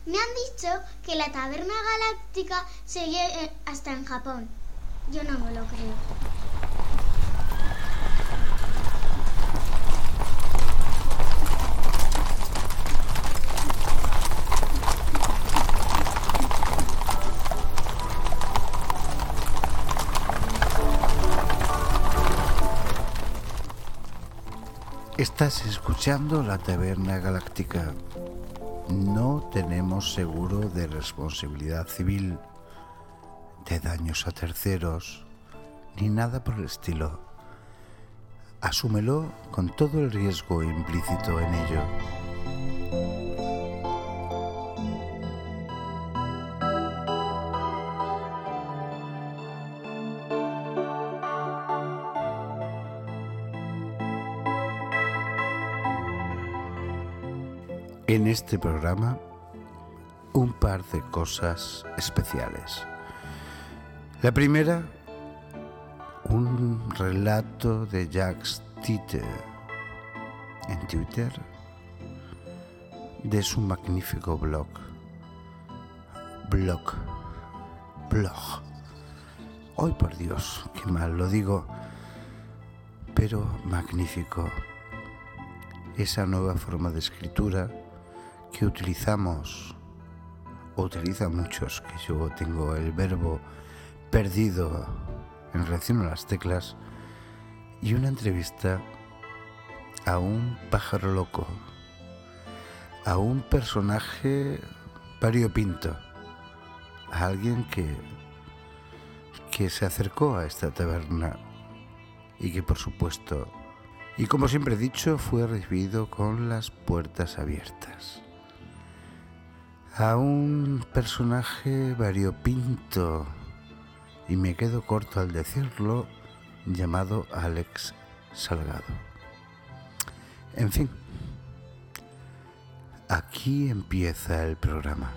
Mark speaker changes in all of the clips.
Speaker 1: Me han dicho que la taberna galáctica sigue hasta en Japón. Yo no me lo creo.
Speaker 2: Estás escuchando La Taberna Galáctica. No tenemos seguro de responsabilidad civil, de daños a terceros, ni nada por el estilo. Asúmelo con todo el riesgo implícito en ello. En este programa, un par de cosas especiales. La primera, un relato de Jacques Tite en Twitter de su magnífico blog. Hoy por Dios, qué mal lo digo, pero magnífico. Esa nueva forma de escritura que utilizamos, o utilizan muchos, que yo tengo el verbo perdido en relación a las teclas, y una entrevista a un pájaro loco, a un personaje variopinto, a alguien que se acercó a esta taberna y que, por supuesto, y como siempre he dicho, fue recibido con las puertas abiertas. A un personaje variopinto, y me quedo corto al decirlo, llamado Alex Salgado. En fin, aquí empieza el programa.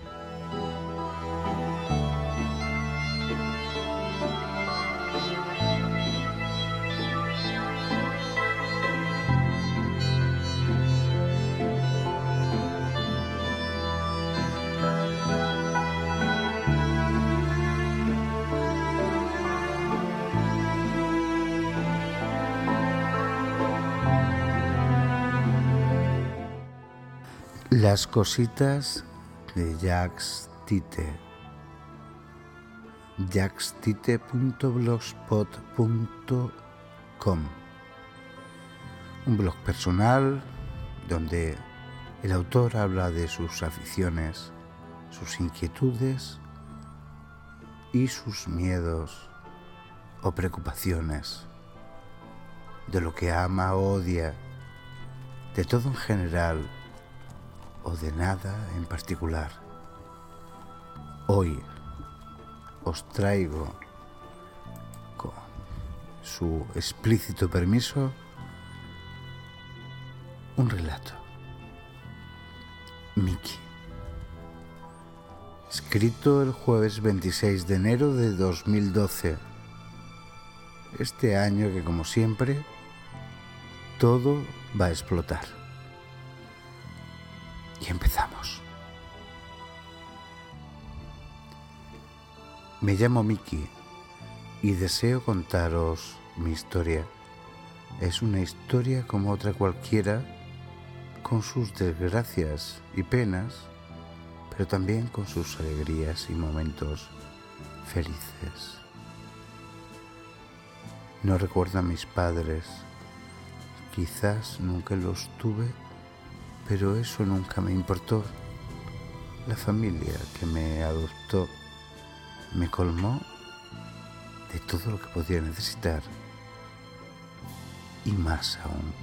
Speaker 2: Las cositas de Jacques Tite. jackstite.blogspot.com, un blog personal donde el autor habla de sus aficiones, sus inquietudes y sus miedos o preocupaciones, de lo que ama o odia, de todo en general o de nada en particular. Hoy os traigo, con su explícito permiso, un relato. Mickey. Escrito el jueves 26 de enero de 2012. Este año que, como siempre, todo va a explotar. Y empezamos. Me llamo Mickey y deseo contaros mi historia. Es una historia como otra cualquiera, con sus desgracias y penas, pero también con sus alegrías y momentos felices. No recuerdo a mis padres, quizás nunca los tuve, pero eso nunca me importó. La familia que me adoptó me colmó de todo lo que podía necesitar y más aún.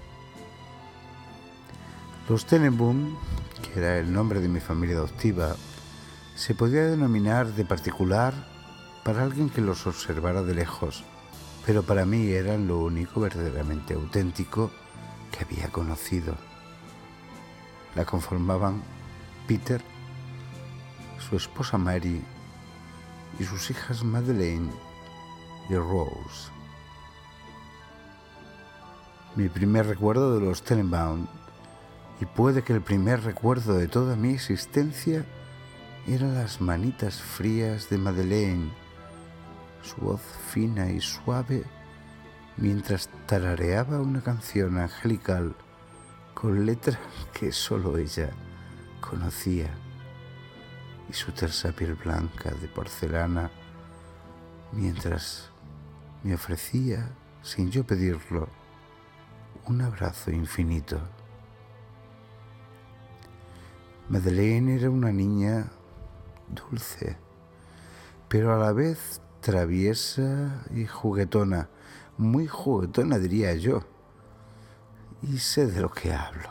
Speaker 2: Los Tenenbaum, que era el nombre de mi familia adoptiva, se podía denominar de particular para alguien que los observara de lejos, pero para mí eran lo único verdaderamente auténtico que había conocido. La conformaban Peter, su esposa Mary y sus hijas Madeleine y Rose. Mi primer recuerdo de los Tenenbaum y puede que el primer recuerdo de toda mi existencia eran las manitas frías de Madeleine, su voz fina y suave mientras tarareaba una canción angelical con letra que solo ella conocía, y su tersa piel blanca de porcelana mientras me ofrecía, sin yo pedirlo, un abrazo infinito. Madeleine era una niña dulce, pero a la vez traviesa y juguetona, muy juguetona diría yo, y sé de lo que hablo.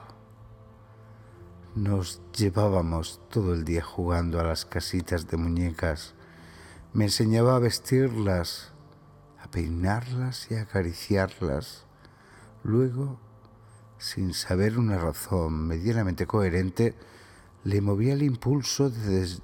Speaker 2: Nos llevábamos todo el día jugando a las casitas de muñecas. Me enseñaba a vestirlas, a peinarlas y a acariciarlas. Luego, sin saber una razón medianamente coherente, le movía el impulso de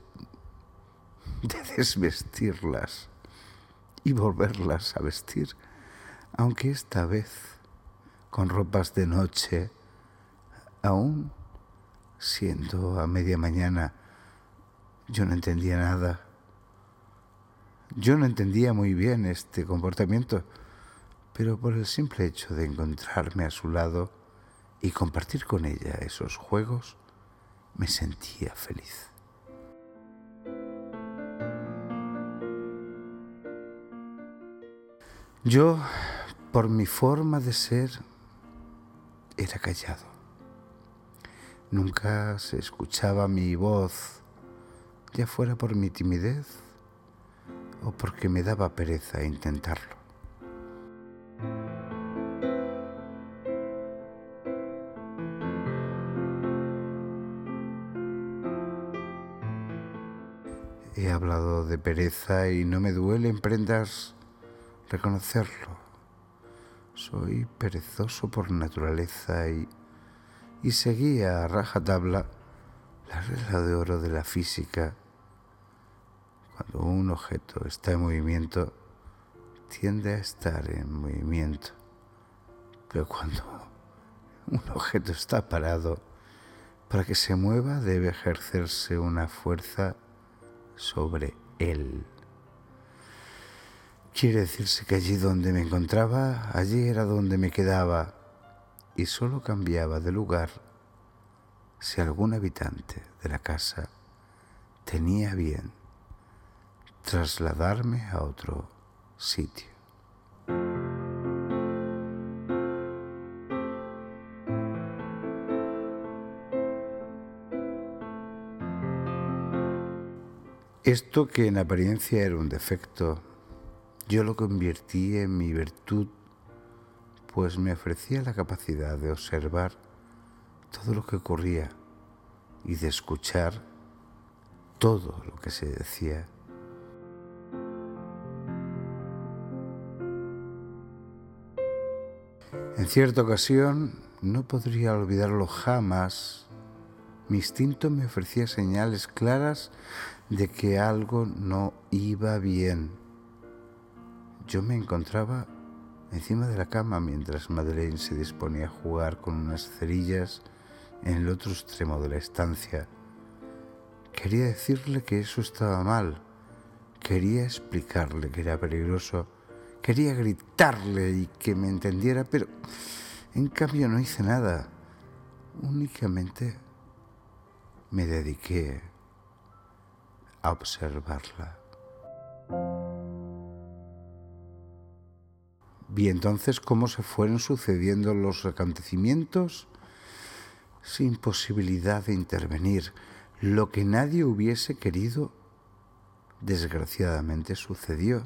Speaker 2: desvestirlas y volverlas a vestir, aunque esta vez con ropas de noche, aún siendo a media mañana. Yo no entendía nada. Yo no entendía muy bien este comportamiento, pero por el simple hecho de encontrarme a su lado y compartir con ella esos juegos, me sentía feliz. Yo, por mi forma de ser, era callado. Nunca se escuchaba mi voz, ya fuera por mi timidez o porque me daba pereza intentarlo. He hablado de pereza y no me duele en prendas reconocerlo. Soy perezoso por naturaleza y seguía a rajatabla la regla de oro de la física. Cuando un objeto está en movimiento, tiende a estar en movimiento. Pero cuando un objeto está parado, para que se mueva debe ejercerse una fuerza sobre él. Quiere decirse que allí donde me encontraba, allí era donde me quedaba, y solo cambiaba de lugar si algún habitante de la casa tenía bien trasladarme a otro sitio. Esto que en apariencia era un defecto, yo lo convertí en mi virtud, pues me ofrecía la capacidad de observar todo lo que ocurría y de escuchar todo lo que se decía. En cierta ocasión, no podría olvidarlo jamás, mi instinto me ofrecía señales claras de que algo no iba bien. Yo me encontraba encima de la cama mientras Madeleine se disponía a jugar con unas cerillas en el otro extremo de la estancia. Quería decirle que eso estaba mal. Quería explicarle que era peligroso. Quería gritarle y que me entendiera, pero en cambio no hice nada. Únicamente me dediqué a observarla. Vi entonces cómo se fueron sucediendo los acontecimientos sin posibilidad de intervenir. Lo que nadie hubiese querido, desgraciadamente sucedió.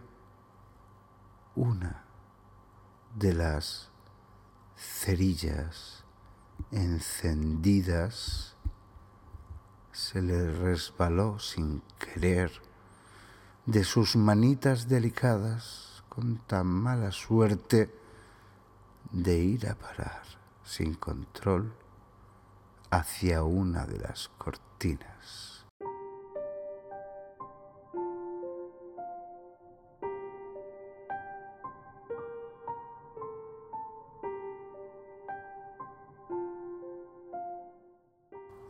Speaker 2: Una de las cerillas encendidas se le resbaló sin querer de sus manitas delicadas, con tan mala suerte de ir a parar sin control hacia una de las cortinas.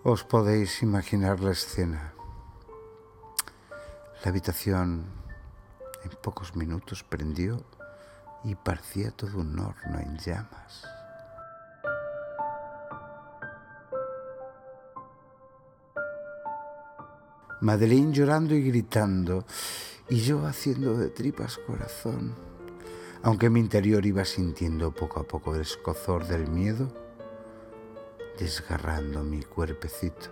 Speaker 2: Os podéis imaginar la escena. La habitación en pocos minutos prendió y parecía todo un horno en llamas. Madeleine llorando y gritando, y yo haciendo de tripas corazón, aunque mi interior iba sintiendo poco a poco el escozor del miedo, desgarrando mi cuerpecito.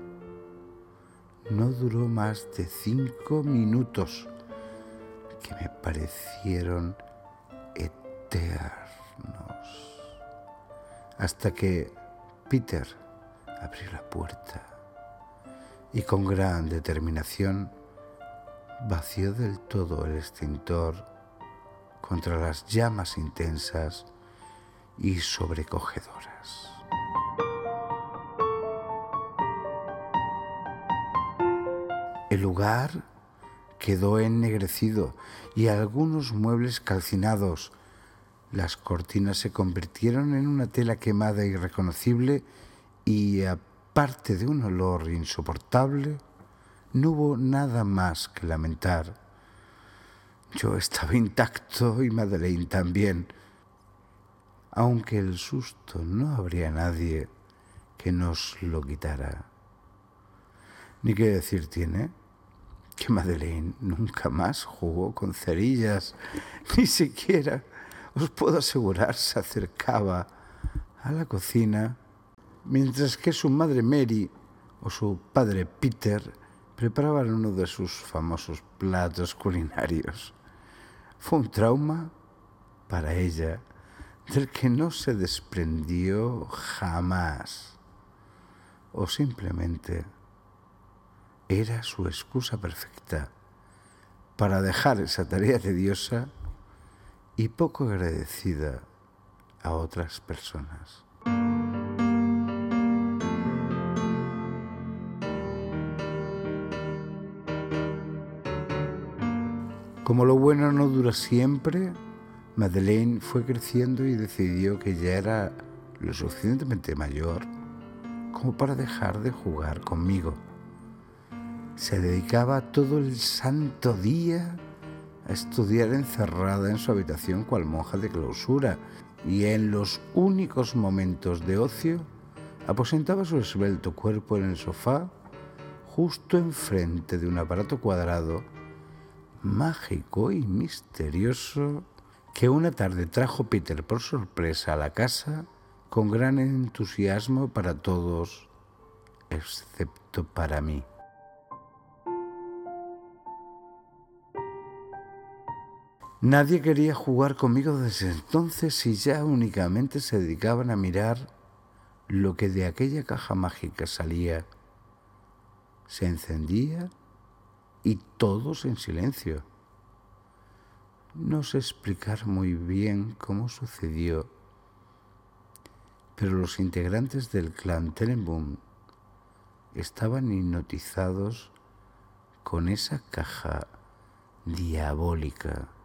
Speaker 2: No duró más de 5 minutos, que me parecieron eternos, hasta que Peter abrió la puerta y con gran determinación vació del todo el extintor contra las llamas intensas y sobrecogedoras. El lugar quedó ennegrecido y algunos muebles calcinados. Las cortinas se convirtieron en una tela quemada irreconocible y, aparte de un olor insoportable, no hubo nada más que lamentar. Yo estaba intacto y Madeleine también, aunque el susto no habría nadie que nos lo quitara. Ni qué decir tiene que Madeleine nunca más jugó con cerillas, ni siquiera, os puedo asegurar, se acercaba a la cocina, mientras que su madre Mary o su padre Peter preparaban uno de sus famosos platos culinarios. Fue un trauma para ella del que no se desprendió jamás, o simplemente era su excusa perfecta para dejar esa tarea tediosa y poco agradecida a otras personas. Como lo bueno no dura siempre, Madeleine fue creciendo y decidió que ya era lo suficientemente mayor como para dejar de jugar conmigo. Se dedicaba todo el santo día a estudiar encerrada en su habitación cual monja de clausura, y en los únicos momentos de ocio aposentaba su esbelto cuerpo en el sofá justo enfrente de un aparato cuadrado, mágico y misterioso, que una tarde trajo Peter por sorpresa a la casa con gran entusiasmo para todos, excepto para mí. Nadie quería jugar conmigo desde entonces y ya únicamente se dedicaban a mirar lo que de aquella caja mágica salía. Se encendía y todos en silencio. No sé explicar muy bien cómo sucedió, pero los integrantes del clan Tenenbaum estaban hipnotizados con esa caja diabólica.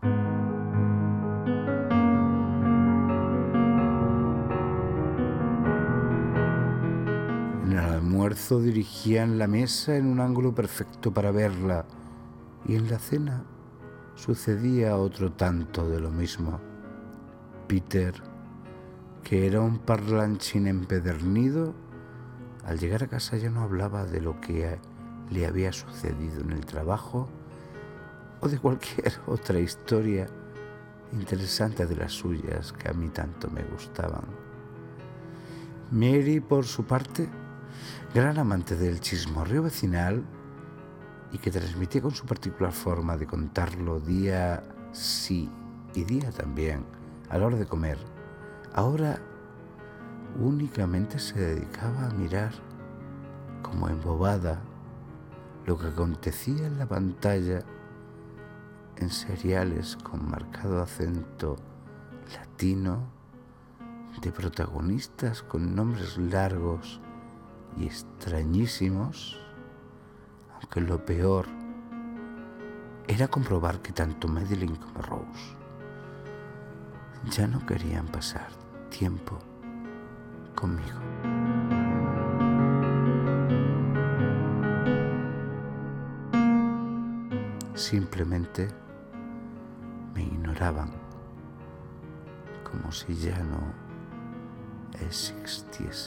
Speaker 2: En el almuerzo dirigían la mesa en un ángulo perfecto para verla, y en la cena sucedía otro tanto de lo mismo. Peter, que era un parlanchín empedernido, al llegar a casa ya no hablaba de lo que le había sucedido en el trabajo o de cualquier otra historia interesante de las suyas que a mí tanto me gustaban. Mary, por su parte, gran amante del chismorreo vecinal y que transmitía con su particular forma de contarlo día sí y día también a la hora de comer, ahora únicamente se dedicaba a mirar como embobada lo que acontecía en la pantalla en seriales con marcado acento latino, de protagonistas con nombres largos y extrañísimos, aunque lo peor era comprobar que tanto Madeleine como Rose ya no querían pasar tiempo conmigo. simplemente me ignoraban, como si ya no existiese.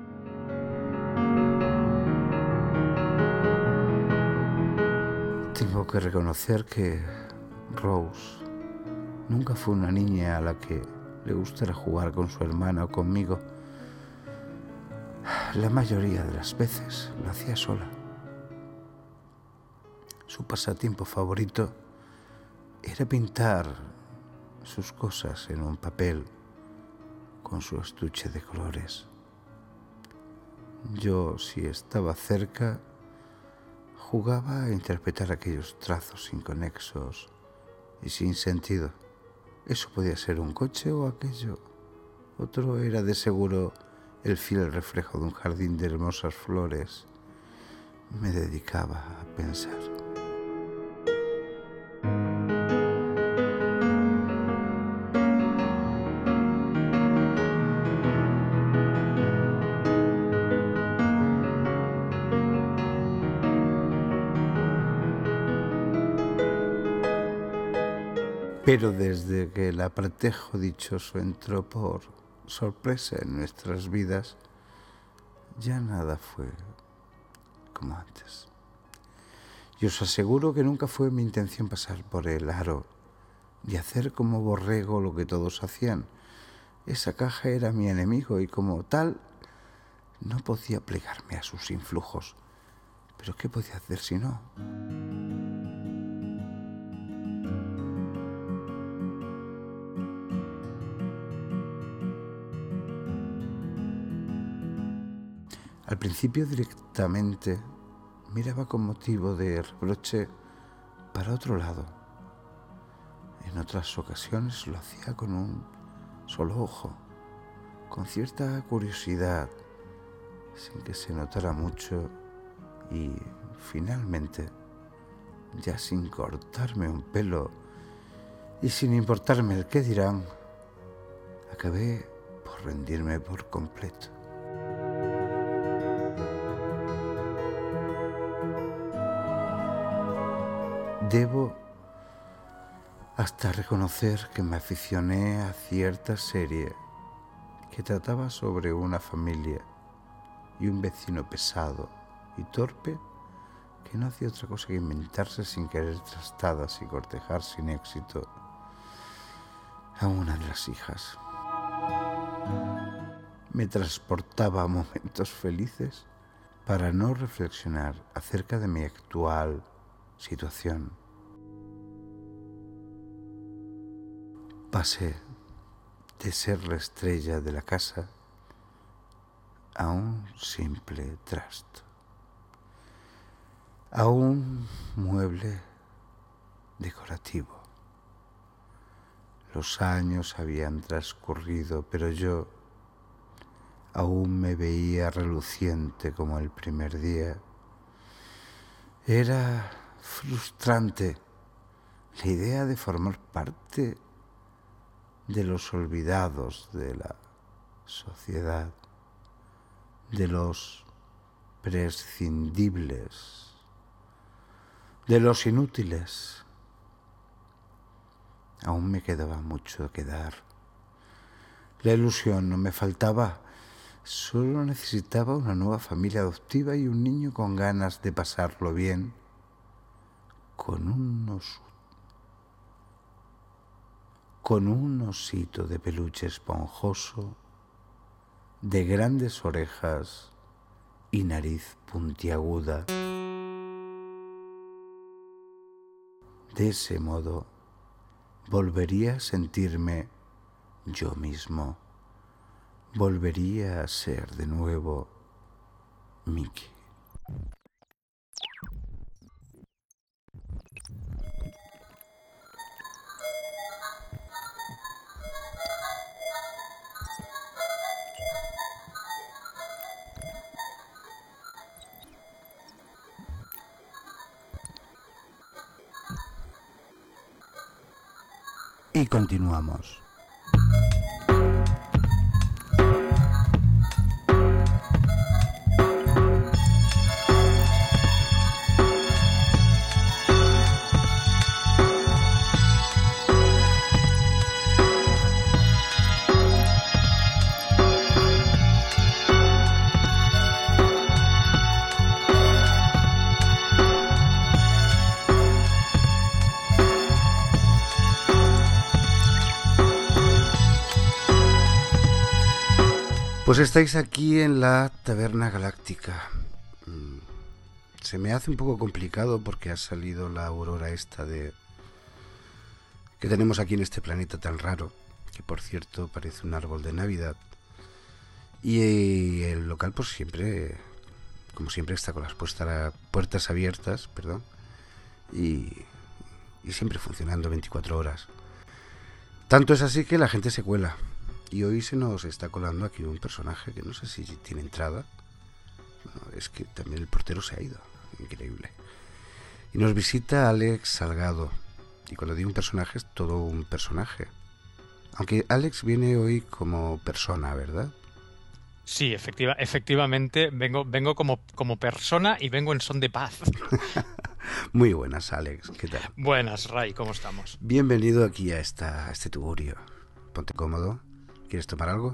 Speaker 2: Tengo que reconocer que Rose nunca fue una niña a la que le gustara jugar con su hermana o conmigo. La mayoría de las veces lo hacía sola. Su pasatiempo favorito era pintar sus cosas en un papel con su estuche de colores. Yo, si estaba cerca, jugaba a interpretar aquellos trazos inconexos y sin sentido. Eso podía ser un coche o aquello. Otro era de seguro el fiel reflejo de un jardín de hermosas flores. Me dedicaba a pensar. Pero desde que el apartejo dichoso entró por sorpresa en nuestras vidas, ya nada fue como antes. Y os aseguro que nunca fue mi intención pasar por el aro y hacer como borrego lo que todos hacían. Esa caja era mi enemigo y como tal no podía plegarme a sus influjos. ¿Pero qué podía hacer si no? Al principio directamente miraba con motivo de reproche para otro lado. En otras ocasiones lo hacía con un solo ojo, con cierta curiosidad, sin que se notara mucho y finalmente, ya sin cortarme un pelo y sin importarme el qué dirán, acabé por rendirme por completo. Debo hasta reconocer que me aficioné a cierta serie que trataba sobre una familia y un vecino pesado y torpe que no hacía otra cosa que inventarse sin querer trastadas y cortejar sin éxito a una de las hijas. Me transportaba a momentos felices para no reflexionar acerca de mi actual situación. Pasé de ser la estrella de la casa a un simple trasto, a un mueble decorativo. Los años habían transcurrido, pero yo aún me veía reluciente como el primer día. Era frustrante la idea de formar parte de los olvidados de la sociedad, de los prescindibles, de los inútiles. Aún me quedaba mucho que dar. La ilusión no me faltaba, solo necesitaba una nueva familia adoptiva y un niño con ganas de pasarlo bien, con un osito de peluche esponjoso, de grandes orejas y nariz puntiaguda. De ese modo, volvería a sentirme yo mismo, volvería a ser de nuevo Mickey. Y continuamos. Pues estáis aquí en la Taberna Galáctica. Se me hace un poco complicado porque ha salido la aurora esta que tenemos aquí en este planeta tan raro, que por cierto parece un árbol de Navidad. Y el local pues siempre, como siempre, está con las puertas abiertas, perdón, y siempre funcionando 24 horas. Tanto es así que la gente se cuela. Y hoy se nos está colando aquí un personaje que no sé si tiene entrada. Bueno, es que también el portero se ha ido. Increíble. Y nos visita Alex Salgado. Y cuando digo un personaje, es todo un personaje. Aunque Alex viene hoy como persona, ¿verdad?
Speaker 3: Sí, efectivamente, vengo como persona y vengo en son de paz.
Speaker 2: Muy buenas, Alex. ¿Qué tal?
Speaker 3: Buenas, Ray, ¿cómo estamos?
Speaker 2: Bienvenido aquí a este tugurio. Ponte cómodo. ¿Quieres tomar algo?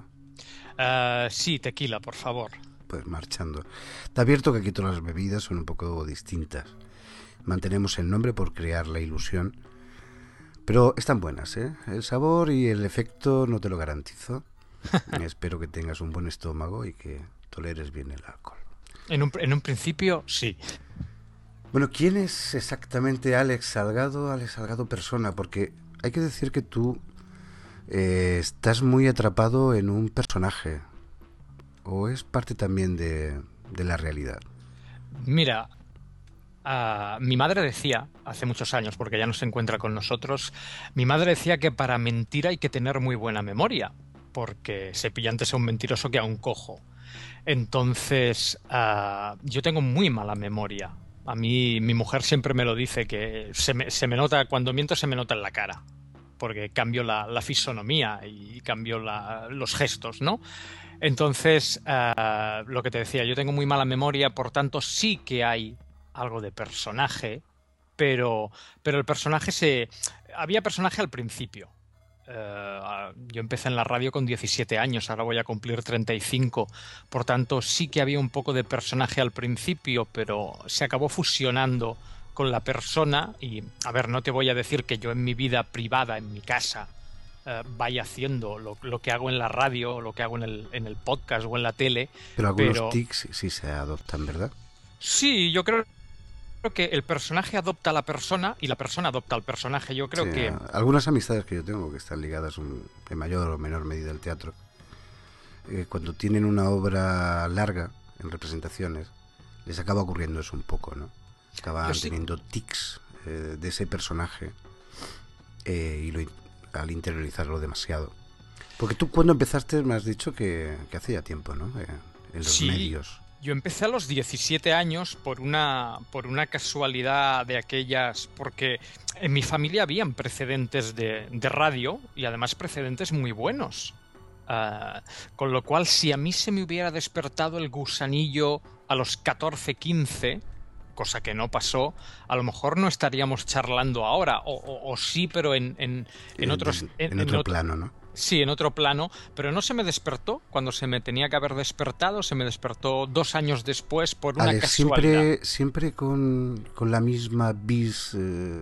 Speaker 3: Sí, tequila, por favor.
Speaker 2: Pues marchando. Te advierto que aquí todas las bebidas son un poco distintas. Mantenemos el nombre por crear la ilusión. Pero están buenas, ¿eh? El sabor y el efecto no te lo garantizo. Espero que tengas un buen estómago y que toleres bien el alcohol.
Speaker 3: En un principio, sí.
Speaker 2: Bueno, ¿quién es exactamente Alex Salgado? Alex Salgado persona, porque hay que decir que tú estás muy atrapado en un personaje. ¿O es parte también de la realidad?
Speaker 3: Mira, mi madre decía, hace muchos años, porque ya no se encuentra con nosotros, mi madre decía que para mentir hay que tener muy buena memoria, porque se pilla antes a un mentiroso que a un cojo. Entonces, yo tengo muy mala memoria. A mí, mi mujer siempre me lo dice, que se me nota, cuando miento se me nota en la cara, porque cambio la fisonomía y cambio los gestos, ¿no? Entonces, lo que te decía, yo tengo muy mala memoria, por tanto sí que hay algo de personaje, pero el personaje había personaje al principio. Yo empecé en la radio con 17 años, ahora voy a cumplir 35, por tanto sí que había un poco de personaje al principio, pero se acabó fusionando con la persona y, a ver, no te voy a decir que yo en mi vida privada, en mi casa, vaya haciendo lo que hago en la radio, lo que hago en el podcast o en la tele.
Speaker 2: Pero algunos tics sí se adoptan, ¿verdad?
Speaker 3: Sí, yo creo que el personaje adopta a la persona y la persona adopta al personaje. Yo creo que...
Speaker 2: Algunas amistades que yo tengo que están ligadas en mayor o menor medida al teatro, cuando tienen una obra larga en representaciones, les acaba ocurriendo eso un poco, ¿no? Acaban teniendo tics de ese personaje al interiorizarlo demasiado. Porque tú cuando empezaste me has dicho que hacía tiempo, ¿no? En los medios.
Speaker 3: Yo empecé a los 17 años por una casualidad de aquellas, porque en mi familia habían precedentes de radio y además precedentes muy buenos. Con lo cual, si a mí se me hubiera despertado el gusanillo a los 14, 15, cosa que no pasó, a lo mejor no estaríamos charlando ahora, o sí, pero en otro
Speaker 2: plano, ¿no?
Speaker 3: Sí, en otro plano, pero no se me despertó cuando se me tenía que haber despertado, se me despertó 2 años después por una casualidad.
Speaker 2: Siempre con la misma vis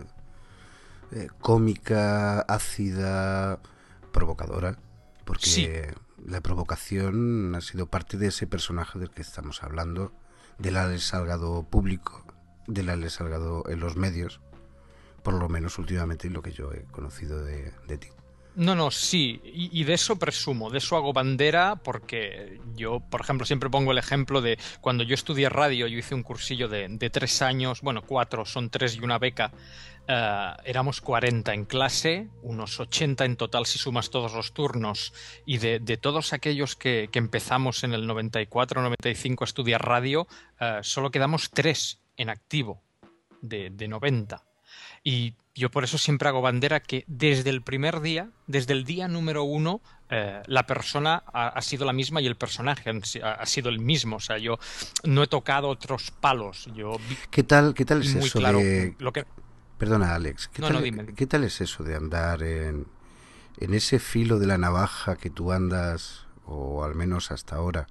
Speaker 2: cómica, ácida, provocadora, porque
Speaker 3: Sí.
Speaker 2: La provocación ha sido parte de ese personaje del que estamos hablando, del Alex Salgado público, del Alex Salgado en los medios, por lo menos últimamente lo que yo he conocido de ti.
Speaker 3: No, sí, y de eso presumo, de eso hago bandera, porque yo, por ejemplo, siempre pongo el ejemplo de cuando yo estudié radio, yo hice un cursillo de 3 años, bueno, 4, son 3 y una beca, éramos 40 en clase, unos 80 en total si sumas todos los turnos, y de todos aquellos que empezamos en el 94, 95 a estudiar radio, solo quedamos 3 en activo de 90. Y yo por eso siempre hago bandera que desde el primer día, desde el día número 1, la persona ha sido la misma y el personaje ha sido el mismo. O sea, yo no he tocado otros palos.
Speaker 2: ¿Qué tal es
Speaker 3: muy
Speaker 2: eso
Speaker 3: claro
Speaker 2: de...
Speaker 3: lo que...
Speaker 2: Perdona, Alex. ¿Qué tal es eso de andar en ese filo de la navaja que tú andas, o al menos hasta ahora,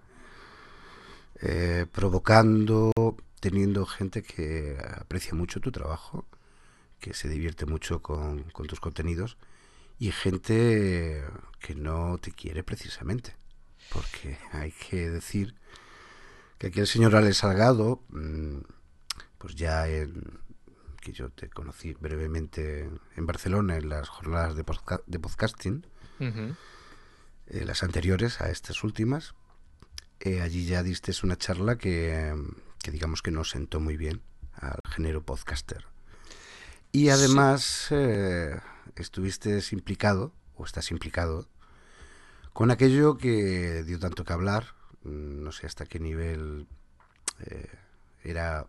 Speaker 2: provocando, teniendo gente que aprecia mucho tu trabajo, que se divierte mucho con tus contenidos, y gente que no te quiere precisamente? porque hay que decir que aquí el señor Alex Salgado, pues ya que yo te conocí brevemente en Barcelona en las jornadas de podcasting,
Speaker 3: Ujú.
Speaker 2: las anteriores a estas últimas, allí ya diste una charla que digamos que nos sentó muy bien al género podcaster. Y
Speaker 3: Sí.
Speaker 2: además estuviste implicado, o estás implicado, con aquello que dio tanto que hablar, no sé hasta qué nivel eh, era,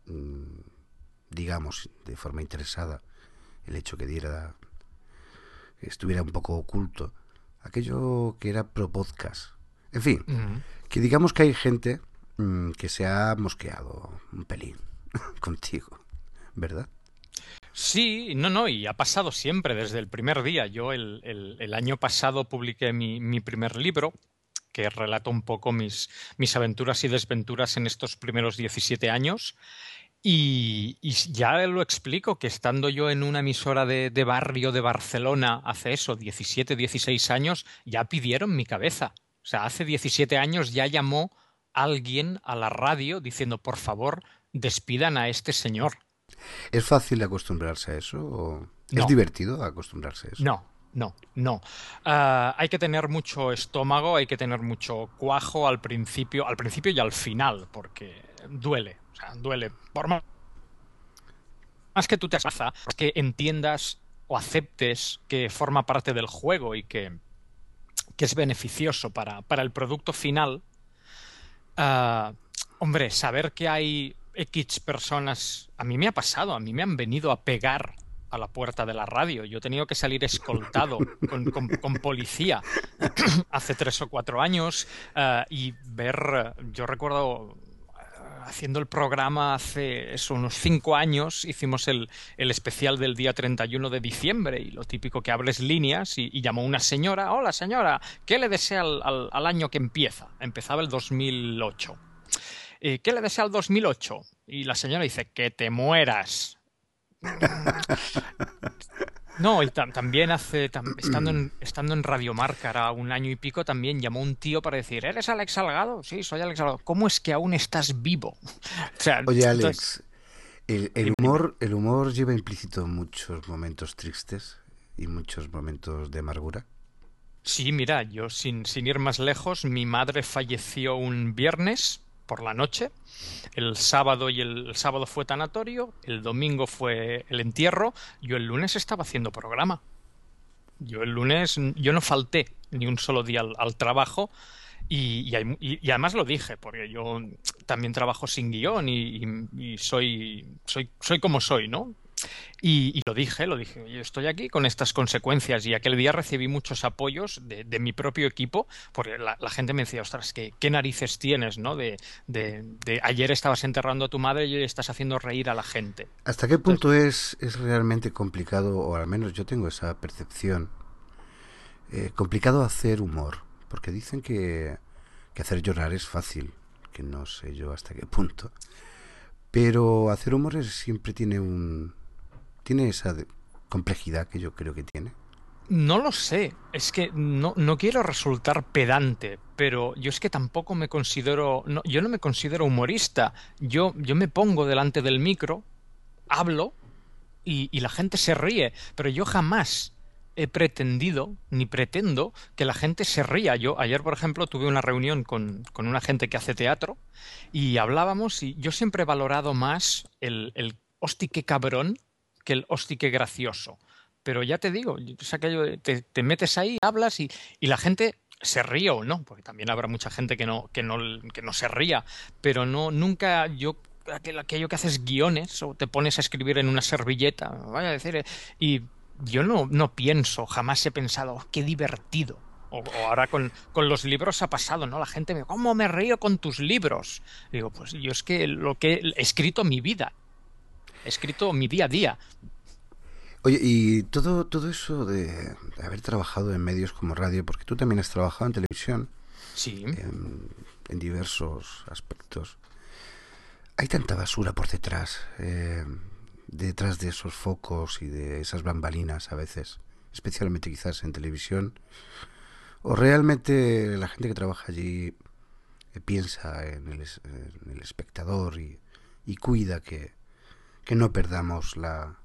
Speaker 2: digamos, de forma interesada, el hecho que estuviera un poco oculto, aquello que era pro podcast. En fin,
Speaker 3: Ujú.
Speaker 2: que digamos que hay gente que se ha mosqueado un pelín contigo, ¿verdad?
Speaker 3: Sí, no, no, y ha pasado siempre desde el primer día. Yo el año pasado publiqué mi primer libro, que relata un poco mis aventuras y desventuras en estos primeros 17 años. Y ya lo explico, que estando yo en una emisora de barrio de Barcelona hace eso, 17, 16 años, ya pidieron mi cabeza. O sea, hace 17 años ya llamó alguien a la radio diciendo, por favor, despidan a este señor.
Speaker 2: ¿Es fácil acostumbrarse a eso? ¿O es
Speaker 3: No,
Speaker 2: divertido acostumbrarse a eso?
Speaker 3: no, no, no. Hay que tener mucho estómago, hay que tener mucho cuajo al principio y al final, porque duele. O sea, duele. Por más que tú te hagas, que entiendas o aceptes que forma parte del juego y que es beneficioso para el producto final, ah, hombre, saber que hay X personas, a mí me ha pasado, a mí me han venido a pegar a la puerta de la radio. Yo he tenido que salir escoltado con policía hace 3 o 4 años y ver, yo recuerdo haciendo el programa hace eso, unos 5 años, hicimos el especial del día 31 de diciembre y lo típico que hables líneas y llamó una señora, hola señora, ¿qué le desea al año que empieza? Empezaba el 2008. ¿Qué le desea al 2008? Y la señora dice, que te mueras. No, y también estando en Radio Marca, era un año y pico, también llamó un tío para decir, ¿eres Alex Salgado? Sí, soy Alex Salgado. ¿Cómo es que aún estás vivo? O sea,
Speaker 2: Oye,
Speaker 3: entonces,
Speaker 2: Alex,
Speaker 3: dime, dime.
Speaker 2: el humor lleva implícito muchos momentos tristes y muchos momentos de amargura.
Speaker 3: Sí, mira, yo sin ir más lejos, mi madre falleció un viernes por la noche, el sábado fue tanatorio, el domingo fue el entierro, yo el lunes estaba haciendo programa. Yo el lunes, yo no falté ni un solo día al trabajo y además lo dije, porque yo también trabajo sin guión y soy como soy, ¿no? Y lo dije, yo estoy aquí con estas consecuencias y aquel día recibí muchos apoyos de mi propio equipo, porque la gente me decía, ostras, ¿qué narices tienes, ¿no? De ayer estabas enterrando a tu madre y hoy estás haciendo reír a la gente.
Speaker 2: ¿Hasta qué
Speaker 3: Entonces,
Speaker 2: punto es realmente complicado, o al menos yo tengo esa percepción, complicado hacer humor? Porque dicen que hacer llorar es fácil, que no sé yo hasta qué punto. Pero hacer humor siempre tiene esa complejidad que yo creo que tiene.
Speaker 3: no lo sé, es que no quiero resultar pedante, pero yo es que tampoco me considero, yo no me considero humorista. Yo me pongo delante del micro, hablo y la gente se ríe, pero yo jamás he pretendido ni pretendo que la gente se ría. Yo ayer, por ejemplo, tuve una reunión con una gente que hace teatro y hablábamos y yo siempre he valorado más el hosti qué cabrón que el hosti qué gracioso. Pero ya te digo, es aquello te metes ahí, hablas y la gente se ríe o no, porque también habrá mucha gente que no se ría, pero no, nunca yo aquello que haces guiones o te pones a escribir en una servilleta, vaya a decir, y yo no pienso, jamás he pensado, "Oh, qué divertido". O ahora con los libros ha pasado, ¿no? La gente me, ¿cómo me río con tus libros? Digo, pues yo es que lo que he escrito mi vida, he escrito mi día a día.
Speaker 2: Oye, y todo eso de haber trabajado en medios como radio, porque tú también has trabajado en televisión,
Speaker 3: Sí.
Speaker 2: en diversos aspectos, hay tanta basura por detrás, detrás de esos focos y de esas bambalinas a veces, especialmente quizás en televisión ¿O realmente la gente que trabaja allí piensa en el espectador y cuida que no perdamos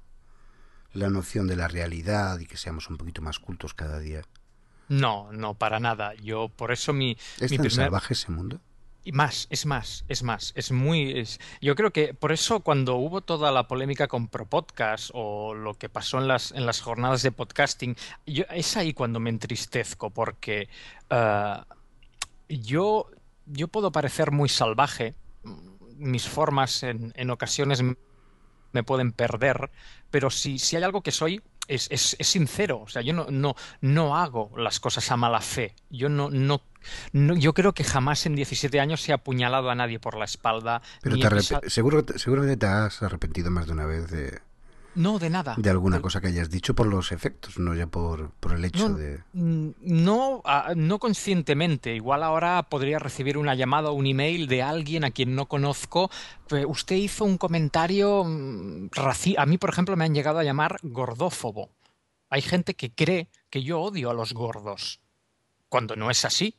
Speaker 2: la noción de la realidad y que seamos un poquito más cultos cada día?
Speaker 3: No, no, para nada. Yo, por eso
Speaker 2: ¿Es
Speaker 3: mi
Speaker 2: tan
Speaker 3: primer...
Speaker 2: salvaje ese mundo?
Speaker 3: Y más, es más, es más, es muy... yo creo que por eso cuando hubo toda la polémica con ProPodcast o lo que pasó en las jornadas de podcasting, es ahí cuando me entristezco, porque eh, yo, yo puedo parecer muy salvaje, mis formas en ocasiones me pueden perder, pero si hay algo que soy, es sincero. O sea, yo no hago las cosas a mala fe. Yo creo que jamás en 17 años he apuñalado a nadie por la espalda,
Speaker 2: Pero
Speaker 3: ni he pisado...
Speaker 2: seguramente te has arrepentido más de una vez
Speaker 3: No, de nada.
Speaker 2: de alguna cosa que hayas dicho por los efectos, no ya por el hecho
Speaker 3: No,
Speaker 2: de...
Speaker 3: no, no conscientemente. Igual ahora podría recibir una llamada o un email de alguien a quien no conozco. Usted hizo un comentario A mí, por ejemplo, me han llegado a llamar gordófobo. Hay gente que cree que yo odio a los gordos, cuando no es así.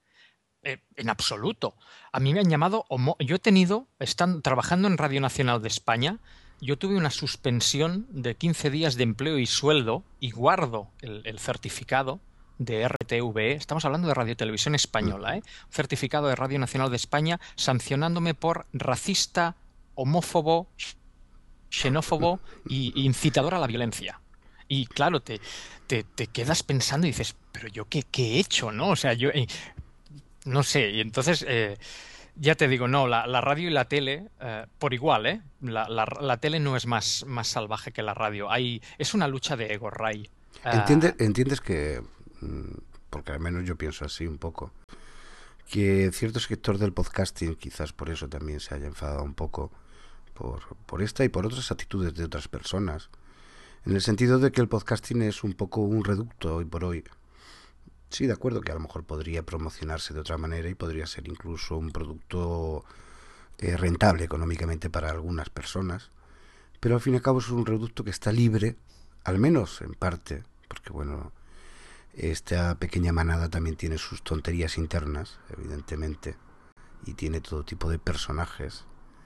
Speaker 3: En absoluto. A mí me han llamado Yo he tenido, están trabajando en Radio Nacional de España, yo tuve una suspensión de 15 días de empleo y sueldo y guardo el certificado de RTVE. Estamos hablando de Radio Televisión Española, ¿eh? Un certificado de Radio Nacional de España sancionándome por racista, homófobo, xenófobo y incitador a la violencia. Y claro, te quedas pensando y dices, pero yo qué he hecho, ¿no? O sea, yo no sé, y entonces ya te digo, no, la radio y la tele por igual, ¿eh? La tele no es más salvaje que la radio. Es una lucha de ego, Ray.
Speaker 2: ¿Entiendes que, porque al menos yo pienso así un poco, que cierto sector del podcasting quizás por eso también se haya enfadado un poco por esta y por otras actitudes de otras personas, en el sentido de que el podcasting es un poco un reducto hoy por hoy? Sí, de acuerdo que a lo mejor podría promocionarse de otra manera y podría ser incluso un producto rentable económicamente para algunas personas, pero al fin y al cabo es un reducto que está libre, al menos en parte, porque bueno, esta pequeña manada también tiene sus tonterías internas, evidentemente, y tiene todo tipo de personajes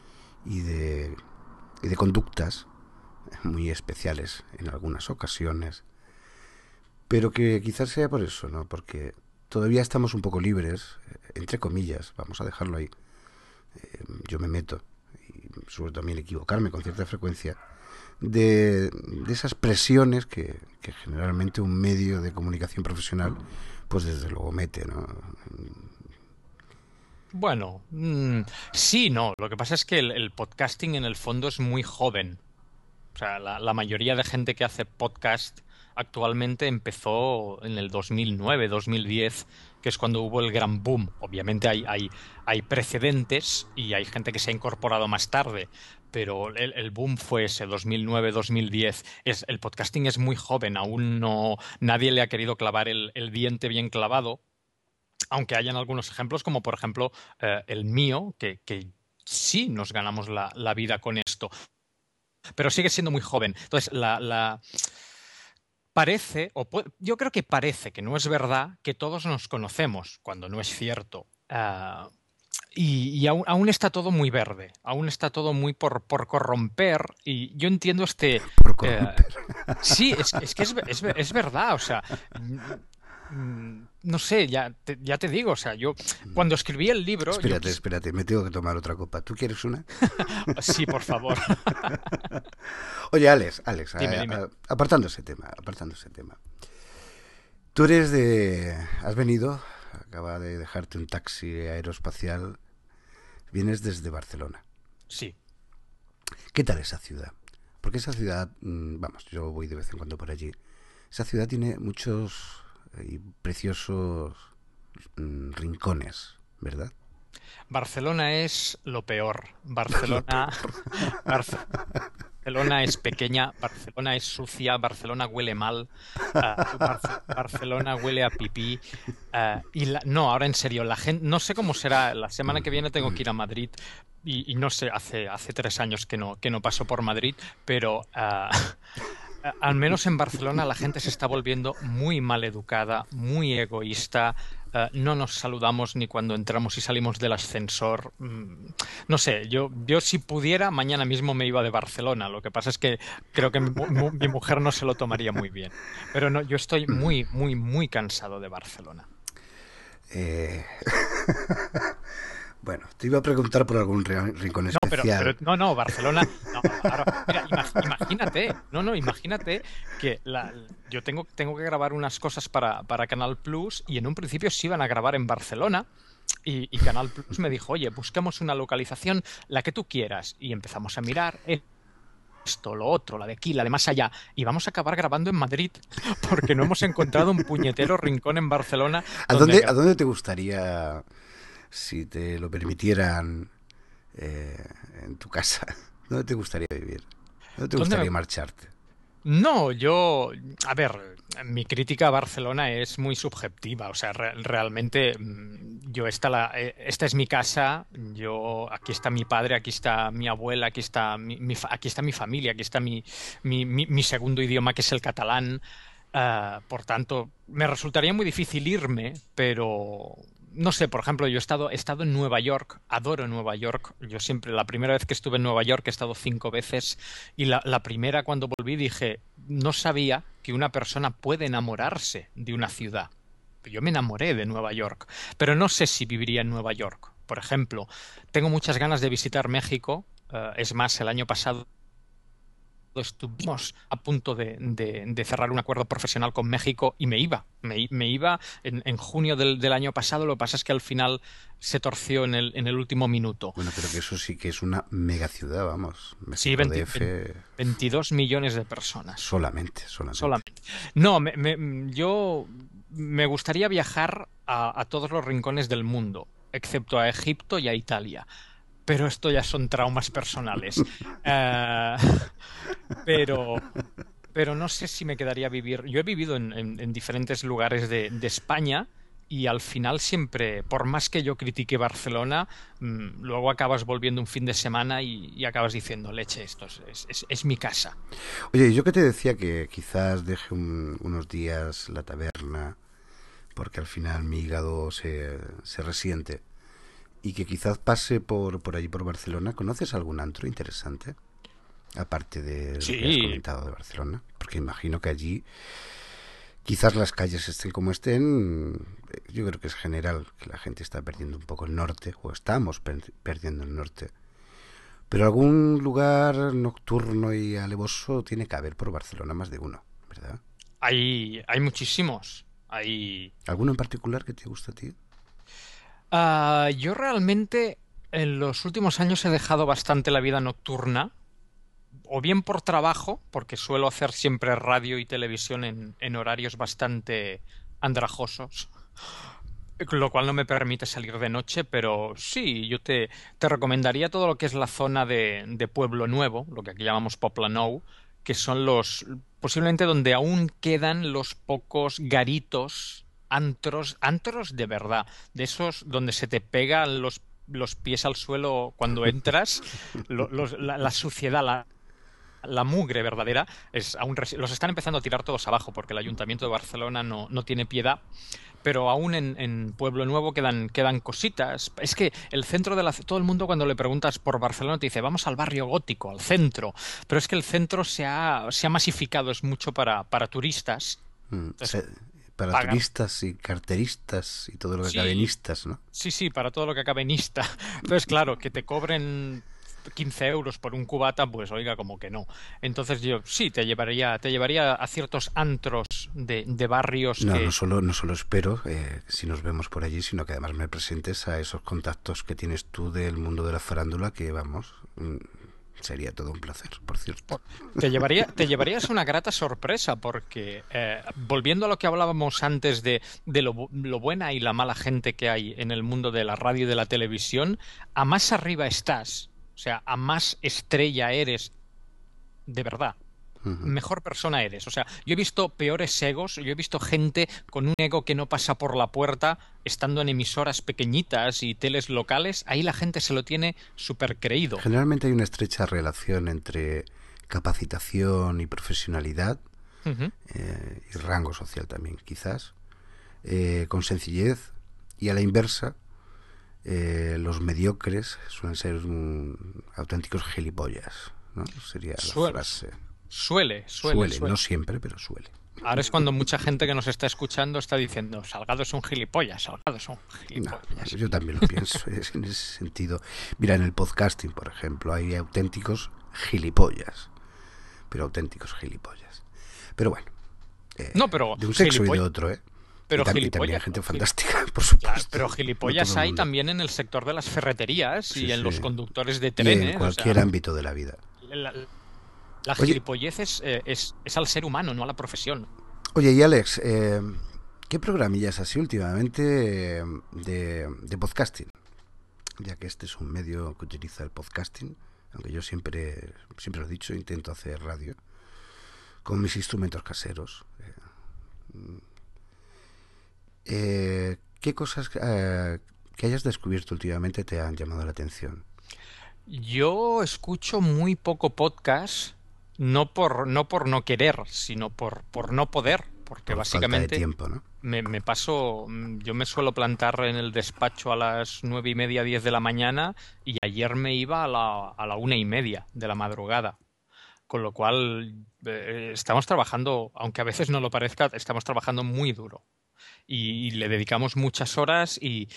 Speaker 2: y de conductas muy especiales en algunas ocasiones, pero que quizás sea por eso, ¿no? Porque todavía estamos un poco libres, entre comillas, vamos a dejarlo ahí. Yo me meto, y suelo también equivocarme con cierta frecuencia, de esas presiones que generalmente un medio de comunicación profesional, pues desde luego mete, ¿no?
Speaker 3: Bueno, sí, no. Lo que pasa es que el podcasting en el fondo es muy joven. O sea, la mayoría de gente que hace podcast actualmente empezó en el 2009, 2010, que es cuando hubo el gran boom. Obviamente hay precedentes y hay gente que se ha incorporado más tarde, pero el boom fue ese, 2009, 2010. El podcasting es muy joven, aún no nadie le ha querido clavar el diente bien clavado, aunque hayan algunos ejemplos, como por ejemplo el mío, que sí nos ganamos la vida con esto, pero sigue siendo muy joven. Entonces, parece, yo creo que parece que no es verdad que todos nos conocemos, cuando no es cierto. Y aún está todo muy verde, aún está todo muy por corromper, y yo entiendo
Speaker 2: Por corromper.
Speaker 3: sí, es que es verdad, o sea, no sé, ya te digo, o sea, yo cuando escribí el libro...
Speaker 2: Espérate, me tengo que tomar otra copa. ¿Tú quieres una?
Speaker 3: Sí, por favor.
Speaker 2: Oye, Alex,
Speaker 3: Dime.
Speaker 2: apartando ese tema. Tú eres has venido, acaba de dejarte un taxi aeroespacial, vienes desde Barcelona.
Speaker 3: Sí.
Speaker 2: ¿Qué tal esa ciudad? Porque esa ciudad, vamos, yo voy de vez en cuando por allí. Esa ciudad tiene muchos y preciosos rincones, ¿verdad?
Speaker 3: Barcelona es lo peor. Barcelona es pequeña, Barcelona es sucia, Barcelona huele mal, Barcelona huele a pipí. No, ahora en serio, la gente, no sé cómo será, la semana que viene tengo que ir a Madrid y no sé, hace 3 años que no paso por Madrid, pero Al menos en Barcelona la gente se está volviendo muy mal educada, muy egoísta. No nos saludamos ni cuando entramos y salimos del ascensor. No sé, yo si pudiera, mañana mismo me iba de Barcelona. Lo que pasa es que creo que mi mujer no se lo tomaría muy bien. Pero no, yo estoy muy, muy, muy cansado de Barcelona.
Speaker 2: Eh, Bueno, te iba a preguntar por algún rincón
Speaker 3: No,
Speaker 2: especial.
Speaker 3: no, Barcelona. No, ahora, mira, imagínate, imagínate que yo tengo que grabar unas cosas para Canal Plus y en un principio se iban a grabar en Barcelona y Canal Plus me dijo, oye, buscamos una localización, la que tú quieras. Y empezamos a mirar esto, lo otro, la de aquí, la de más allá. Y vamos a acabar grabando en Madrid porque no hemos encontrado un puñetero rincón en Barcelona
Speaker 2: ¿A
Speaker 3: donde
Speaker 2: dónde, a
Speaker 3: grabar.
Speaker 2: dónde te gustaría, si te lo permitieran, eh, en tu casa? ¿Dónde te gustaría vivir? ¿Dónde te
Speaker 3: ¿Dónde me
Speaker 2: gustaría marcharte?
Speaker 3: No, a ver, mi crítica a Barcelona es muy subjetiva, o sea, realmente esta es mi casa, aquí está mi padre, aquí está mi abuela, aquí está mi familia, aquí está mi segundo idioma que es el catalán. Por tanto, me resultaría muy difícil irme, pero no sé, por ejemplo, he estado en Nueva York, adoro Nueva York. Yo siempre, la primera vez que estuve en Nueva York, he estado 5 veces, y la primera cuando volví dije, no sabía que una persona puede enamorarse de una ciudad. Yo me enamoré de Nueva York, pero no sé si viviría en Nueva York. Por ejemplo, tengo muchas ganas de visitar México. Es más, el año pasado estuvimos a punto de cerrar un acuerdo profesional con México y me iba en junio del año pasado. Lo que pasa es que al final se torció en el último minuto.
Speaker 2: Bueno, pero que eso sí que es una mega ciudad, vamos.
Speaker 3: Sí,
Speaker 2: México DF
Speaker 3: 22 millones de personas
Speaker 2: solamente.
Speaker 3: solamente. No, yo me gustaría viajar a todos los rincones del mundo, excepto a Egipto y a Italia. Pero esto ya son traumas personales. Eh, pero, pero no sé si me quedaría a vivir. Yo he vivido en diferentes lugares de España y al final siempre, por más que yo critique Barcelona, luego acabas volviendo un fin de semana y acabas diciendo, leche, esto es mi casa.
Speaker 2: Oye, yo que te decía que quizás deje unos días la taberna, porque al final mi hígado se resiente, y que quizás pase por allí, por Barcelona. ¿Conoces algún antro interesante? Aparte de lo que has
Speaker 3: Sí,
Speaker 2: comentado de Barcelona. Porque imagino que allí quizás las calles estén como estén. Yo creo que es general que la gente está perdiendo un poco el norte, o estamos perdiendo el norte. Pero algún lugar nocturno y alevoso tiene que haber por Barcelona, más de uno, ¿verdad?
Speaker 3: hay muchísimos.
Speaker 2: ¿Alguno en particular que te gusta a ti?
Speaker 3: Yo realmente en los últimos años he dejado bastante la vida nocturna, o bien por trabajo, porque suelo hacer siempre radio y televisión en horarios bastante andrajosos, lo cual no me permite salir de noche, pero sí, te recomendaría todo lo que es la zona de Pueblo Nuevo, lo que aquí llamamos Pobla Nou, que son posiblemente donde aún quedan los pocos garitos, antros de verdad, de esos donde se te pegan los pies al suelo cuando entras, la suciedad, la mugre verdadera, los están empezando a tirar todos abajo porque el Ayuntamiento de Barcelona no tiene piedad, pero aún en Pueblo Nuevo quedan cositas. Es que el centro todo el mundo cuando le preguntas por Barcelona te dice, vamos al barrio gótico, al centro, pero es que el centro se ha masificado, es mucho para turistas. Entonces,
Speaker 2: Se- para
Speaker 3: pagan.
Speaker 2: turistas y carteristas y todo lo que acabe en
Speaker 3: Sí,
Speaker 2: istas, ¿no?
Speaker 3: sí, para todo lo que acabe en Ista. Entonces, claro, que te cobren 15 euros por un cubata, pues oiga, como que no. Entonces yo sí, te llevaría a ciertos antros de barrios
Speaker 2: No,
Speaker 3: que...
Speaker 2: no solo espero, si nos vemos por allí, sino que además me presentes a esos contactos que tienes tú del mundo de la farándula, que vamos, sería todo un placer, por cierto.
Speaker 3: Te llevarías una grata sorpresa porque, volviendo a lo que hablábamos antes de lo buena y la mala gente que hay en el mundo de la radio y de la televisión, a más arriba estás, o sea, a más estrella eres de verdad,
Speaker 2: Ujú.
Speaker 3: mejor persona eres. O sea, yo he visto peores egos, yo he visto gente con un ego que no pasa por la puerta, estando en emisoras pequeñitas y teles locales, ahí la gente se lo tiene súper creído.
Speaker 2: Generalmente hay una estrecha relación entre capacitación y profesionalidad,
Speaker 3: Ujú.
Speaker 2: y rango social también, quizás, con sencillez, y a la inversa, los mediocres suelen ser auténticos gilipollas, ¿no? Sería la
Speaker 3: Suele,
Speaker 2: frase.
Speaker 3: suele.
Speaker 2: No siempre, pero suele.
Speaker 3: Ahora es cuando mucha gente que nos está escuchando está diciendo, Salgado es un gilipollas, Salgado es un
Speaker 2: No,
Speaker 3: gilipollas.
Speaker 2: yo también lo pienso, es en ese sentido. Mira, en el podcasting, por ejemplo, hay auténticos gilipollas, pero auténticos gilipollas. Pero bueno,
Speaker 3: No, pero
Speaker 2: de un sexo y de
Speaker 3: gilipollas,
Speaker 2: otro, ¿eh?
Speaker 3: pero
Speaker 2: Y también
Speaker 3: gilipollas,
Speaker 2: gente fantástica, por
Speaker 3: claro,
Speaker 2: supuesto.
Speaker 3: pero
Speaker 2: No
Speaker 3: gilipollas
Speaker 2: todo el
Speaker 3: hay
Speaker 2: mundo.
Speaker 3: también en el sector de las ferreterías
Speaker 2: Sí,
Speaker 3: y en los
Speaker 2: sí.
Speaker 3: conductores de
Speaker 2: Y en
Speaker 3: trenes, o
Speaker 2: cualquier
Speaker 3: sea,
Speaker 2: ámbito de la vida.
Speaker 3: la, la
Speaker 2: Oye,
Speaker 3: gilipollez es al ser humano, no a la profesión.
Speaker 2: oye, y Alex, ¿qué programillas así últimamente de podcasting? Ya que este es un medio que utiliza el podcasting, aunque yo siempre lo he dicho, intento hacer radio con mis instrumentos caseros. ¿Qué cosas que hayas descubierto últimamente te han llamado la atención?
Speaker 3: Yo escucho muy poco podcast, no por no querer, sino por no poder, porque
Speaker 2: Por falta de
Speaker 3: básicamente
Speaker 2: tiempo, ¿no?
Speaker 3: me paso, yo me suelo plantar en el despacho a las 9:30, 10 de la mañana y ayer me iba a la 1:30 de la madrugada. Con lo cual, estamos trabajando, aunque a veces no lo parezca, estamos trabajando muy duro y le dedicamos muchas horas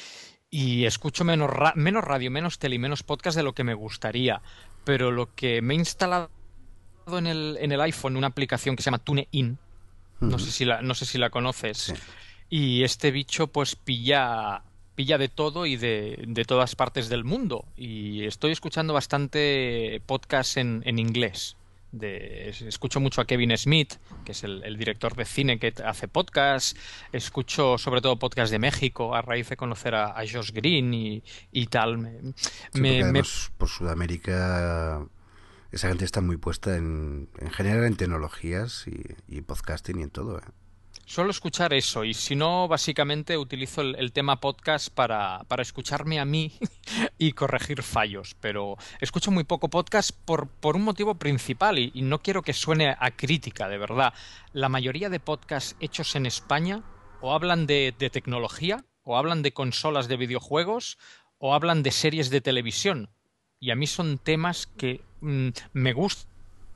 Speaker 3: y escucho menos radio, menos tele y menos podcast de lo que me gustaría. Pero lo que me he instalado en el iPhone, una aplicación que se llama TuneIn,
Speaker 2: Ujú.
Speaker 3: no sé si la
Speaker 2: Sí.
Speaker 3: conoces, y este bicho pues pilla de todo y de todas partes del mundo. Y estoy escuchando bastante podcast en inglés. Escucho mucho a Kevin Smith, que es el director de cine que hace podcast. Escucho sobre todo podcast de México a raíz de conocer a Josh Green y tal.
Speaker 2: Sí, porque
Speaker 3: Me
Speaker 2: además por Sudamérica esa gente está muy puesta en general en tecnologías y podcasting y en todo, ¿eh?
Speaker 3: Suelo escuchar eso y si no, básicamente utilizo el tema podcast para escucharme a mí y corregir fallos, pero escucho muy poco podcast por un motivo principal y no quiero que suene a crítica, de verdad. La mayoría de podcasts hechos en España o hablan de tecnología, o hablan de consolas de videojuegos, o hablan de series de televisión. Y a mí son temas que me gustan.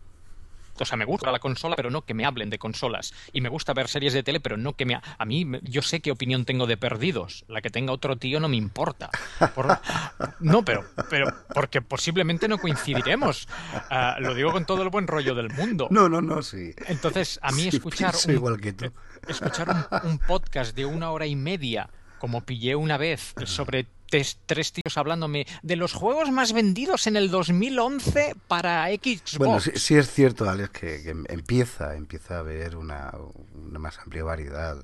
Speaker 3: O sea, me gusta la consola, pero no que me hablen de consolas. Y me gusta ver series de tele, pero no que me... A mí, yo sé qué opinión tengo de Perdidos. La que tenga otro tío no me importa. Por- No, pero porque posiblemente no coincidiremos. Lo digo con todo el buen rollo del mundo.
Speaker 2: No, sí.
Speaker 3: Entonces, a mí
Speaker 2: Sí, pienso igual que tú.
Speaker 3: escuchar un podcast de 1 hora y media, como pillé una vez, sobre tres tíos hablándome de los juegos más vendidos en el 2011 para
Speaker 2: Bueno, sí,
Speaker 3: Xbox.
Speaker 2: sí es cierto, Alex, que empieza a haber una más amplia variedad.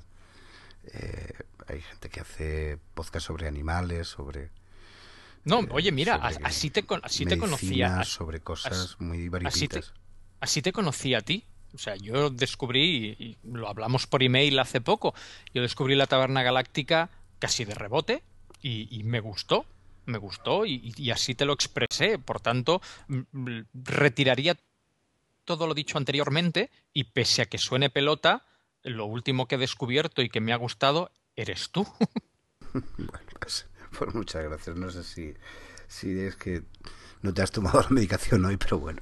Speaker 2: Hay gente que hace podcast sobre animales,
Speaker 3: No, oye, mira,
Speaker 2: sobre
Speaker 3: así te conocía,
Speaker 2: medicina, sobre
Speaker 3: as-
Speaker 2: cosas muy
Speaker 3: así te,
Speaker 2: variopintas.
Speaker 3: así te conocí a ti. O sea, yo descubrí, y lo hablamos por email hace poco, yo descubrí la Taberna Galáctica casi de rebote y me gustó y así te lo expresé. Por tanto, retiraría todo lo dicho anteriormente y pese a que suene pelota, lo último que he descubierto y que me ha gustado eres tú.
Speaker 2: Bueno, pues muchas gracias. No sé si es que no te has tomado la medicación hoy, pero bueno.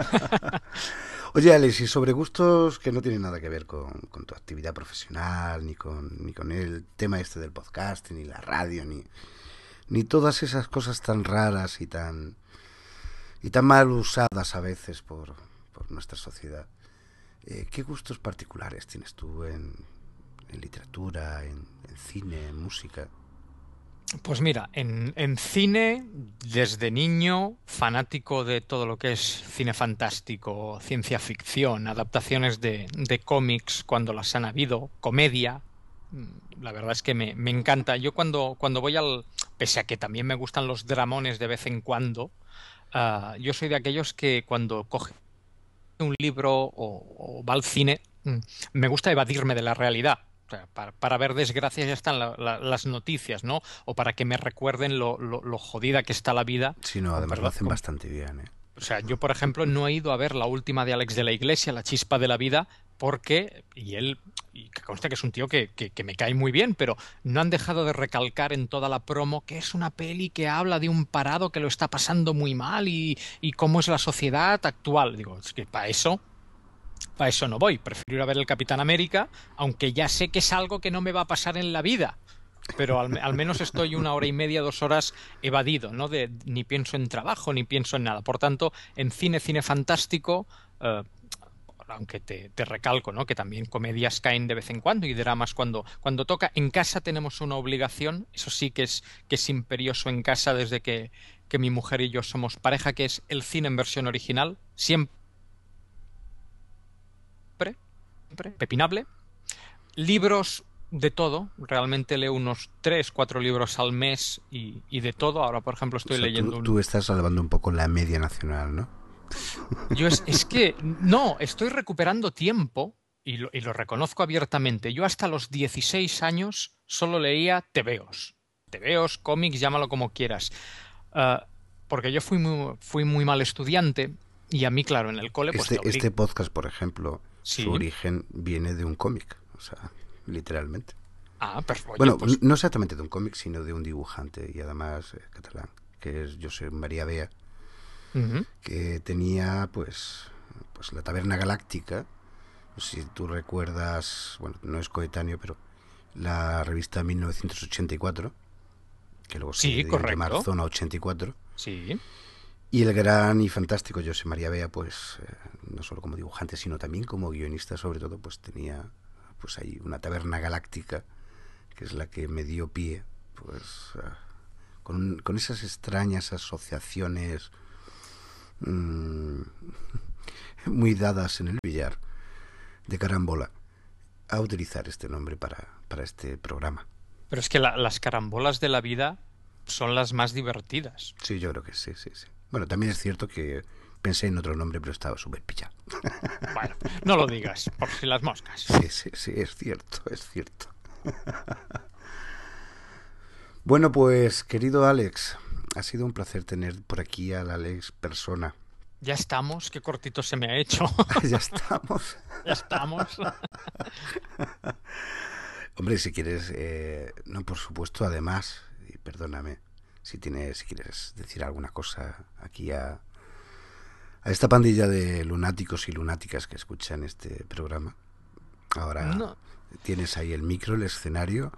Speaker 2: Oye, Alex, y sobre gustos que no tienen nada que ver con tu actividad profesional, ni con el tema este del podcast, ni la radio, ni todas esas cosas tan raras y tan mal usadas a veces por nuestra sociedad. ¿Qué gustos particulares tienes tú en literatura, en cine, en música?
Speaker 3: Pues mira, en cine, desde niño, fanático de todo lo que es cine fantástico, ciencia ficción, adaptaciones de cómics cuando las han habido, comedia. La verdad es que me encanta. Yo cuando voy pese a que también me gustan los dramones de vez en cuando, yo soy de aquellos que cuando coge un libro o va al cine, me gusta evadirme de la realidad. O sea, para ver desgracias ya están las noticias, ¿no? O para que me recuerden lo jodida que está la vida,
Speaker 2: Sí, no,
Speaker 3: con
Speaker 2: además lo
Speaker 3: perdón,
Speaker 2: hacen bastante bien, ¿eh?
Speaker 3: O sea, yo, por ejemplo, no he ido a ver la última de Alex de la Iglesia, La chispa de la vida, porque, y que consta que es un tío que me cae muy bien, pero no han dejado de recalcar en toda la promo que es una peli que habla de un parado que lo está pasando muy mal y cómo es la sociedad actual. Digo, es que para eso no voy. Prefiero ir a ver el Capitán América, aunque ya sé que es algo que no me va a pasar en la vida. Pero al menos estoy 1 hora y media, 2 horas evadido, ¿no? Ni pienso en trabajo, ni pienso en nada. Por tanto, en cine fantástico, aunque te recalco, ¿no? Que también comedias caen de vez en cuando y dramas cuando toca. En casa tenemos una obligación, eso sí que es imperioso en casa desde que mi mujer y yo somos pareja, que es el cine en versión original, siempre, pepinable. Libros de todo, realmente leo unos 3, 4 libros al mes y de todo. Ahora, por ejemplo, estoy leyendo
Speaker 2: tú estás salvando un poco la media nacional, ¿no?
Speaker 3: Yo es que no, estoy recuperando tiempo y lo reconozco abiertamente. Yo hasta los 16 años solo leía tebeos, cómics, llámalo como quieras. Ah, porque yo fui muy mal estudiante y a mí, claro, en el cole pues te
Speaker 2: Este podcast, por ejemplo, su
Speaker 3: Sí.
Speaker 2: origen viene de un cómic, o sea, literalmente.
Speaker 3: Ah, pero oye,
Speaker 2: Bueno,
Speaker 3: pues
Speaker 2: no exactamente de un cómic, sino de un dibujante, y además catalán, que es Josep María Bea,
Speaker 3: ujú.
Speaker 2: que tenía pues la Taberna Galáctica. No sé si tú recuerdas, bueno, no es coetáneo, pero la revista 1984, que luego se
Speaker 3: Sí,
Speaker 2: dio en llamar
Speaker 3: correcto.
Speaker 2: Zona 84.
Speaker 3: Sí.
Speaker 2: Y el gran y fantástico José María Bea, pues no solo como dibujante, sino también como guionista, sobre todo, pues tenía pues ahí una Taberna Galáctica, que es la que me dio pie, pues con esas extrañas asociaciones mmm, muy dadas en el billar de carambola, a utilizar este nombre para este programa.
Speaker 3: Pero es que las carambolas de la vida son las más divertidas.
Speaker 2: Sí, yo creo que sí, sí, sí. Bueno, también es cierto que pensé en otro nombre, pero estaba súper pillado.
Speaker 3: Bueno, no lo digas, por si las moscas.
Speaker 2: Sí, sí, sí, es cierto, es cierto. Bueno, pues, querido Alex, ha sido un placer tener por aquí al Alex persona.
Speaker 3: Ya estamos, qué cortito se me ha hecho.
Speaker 2: Ya estamos.
Speaker 3: Ya estamos.
Speaker 2: Hombre, si quieres, no, por supuesto, además, y perdóname, si quieres decir alguna cosa aquí a esta pandilla de lunáticos y lunáticas que escuchan este programa. Ahora
Speaker 3: No.
Speaker 2: tienes ahí el micro, el escenario,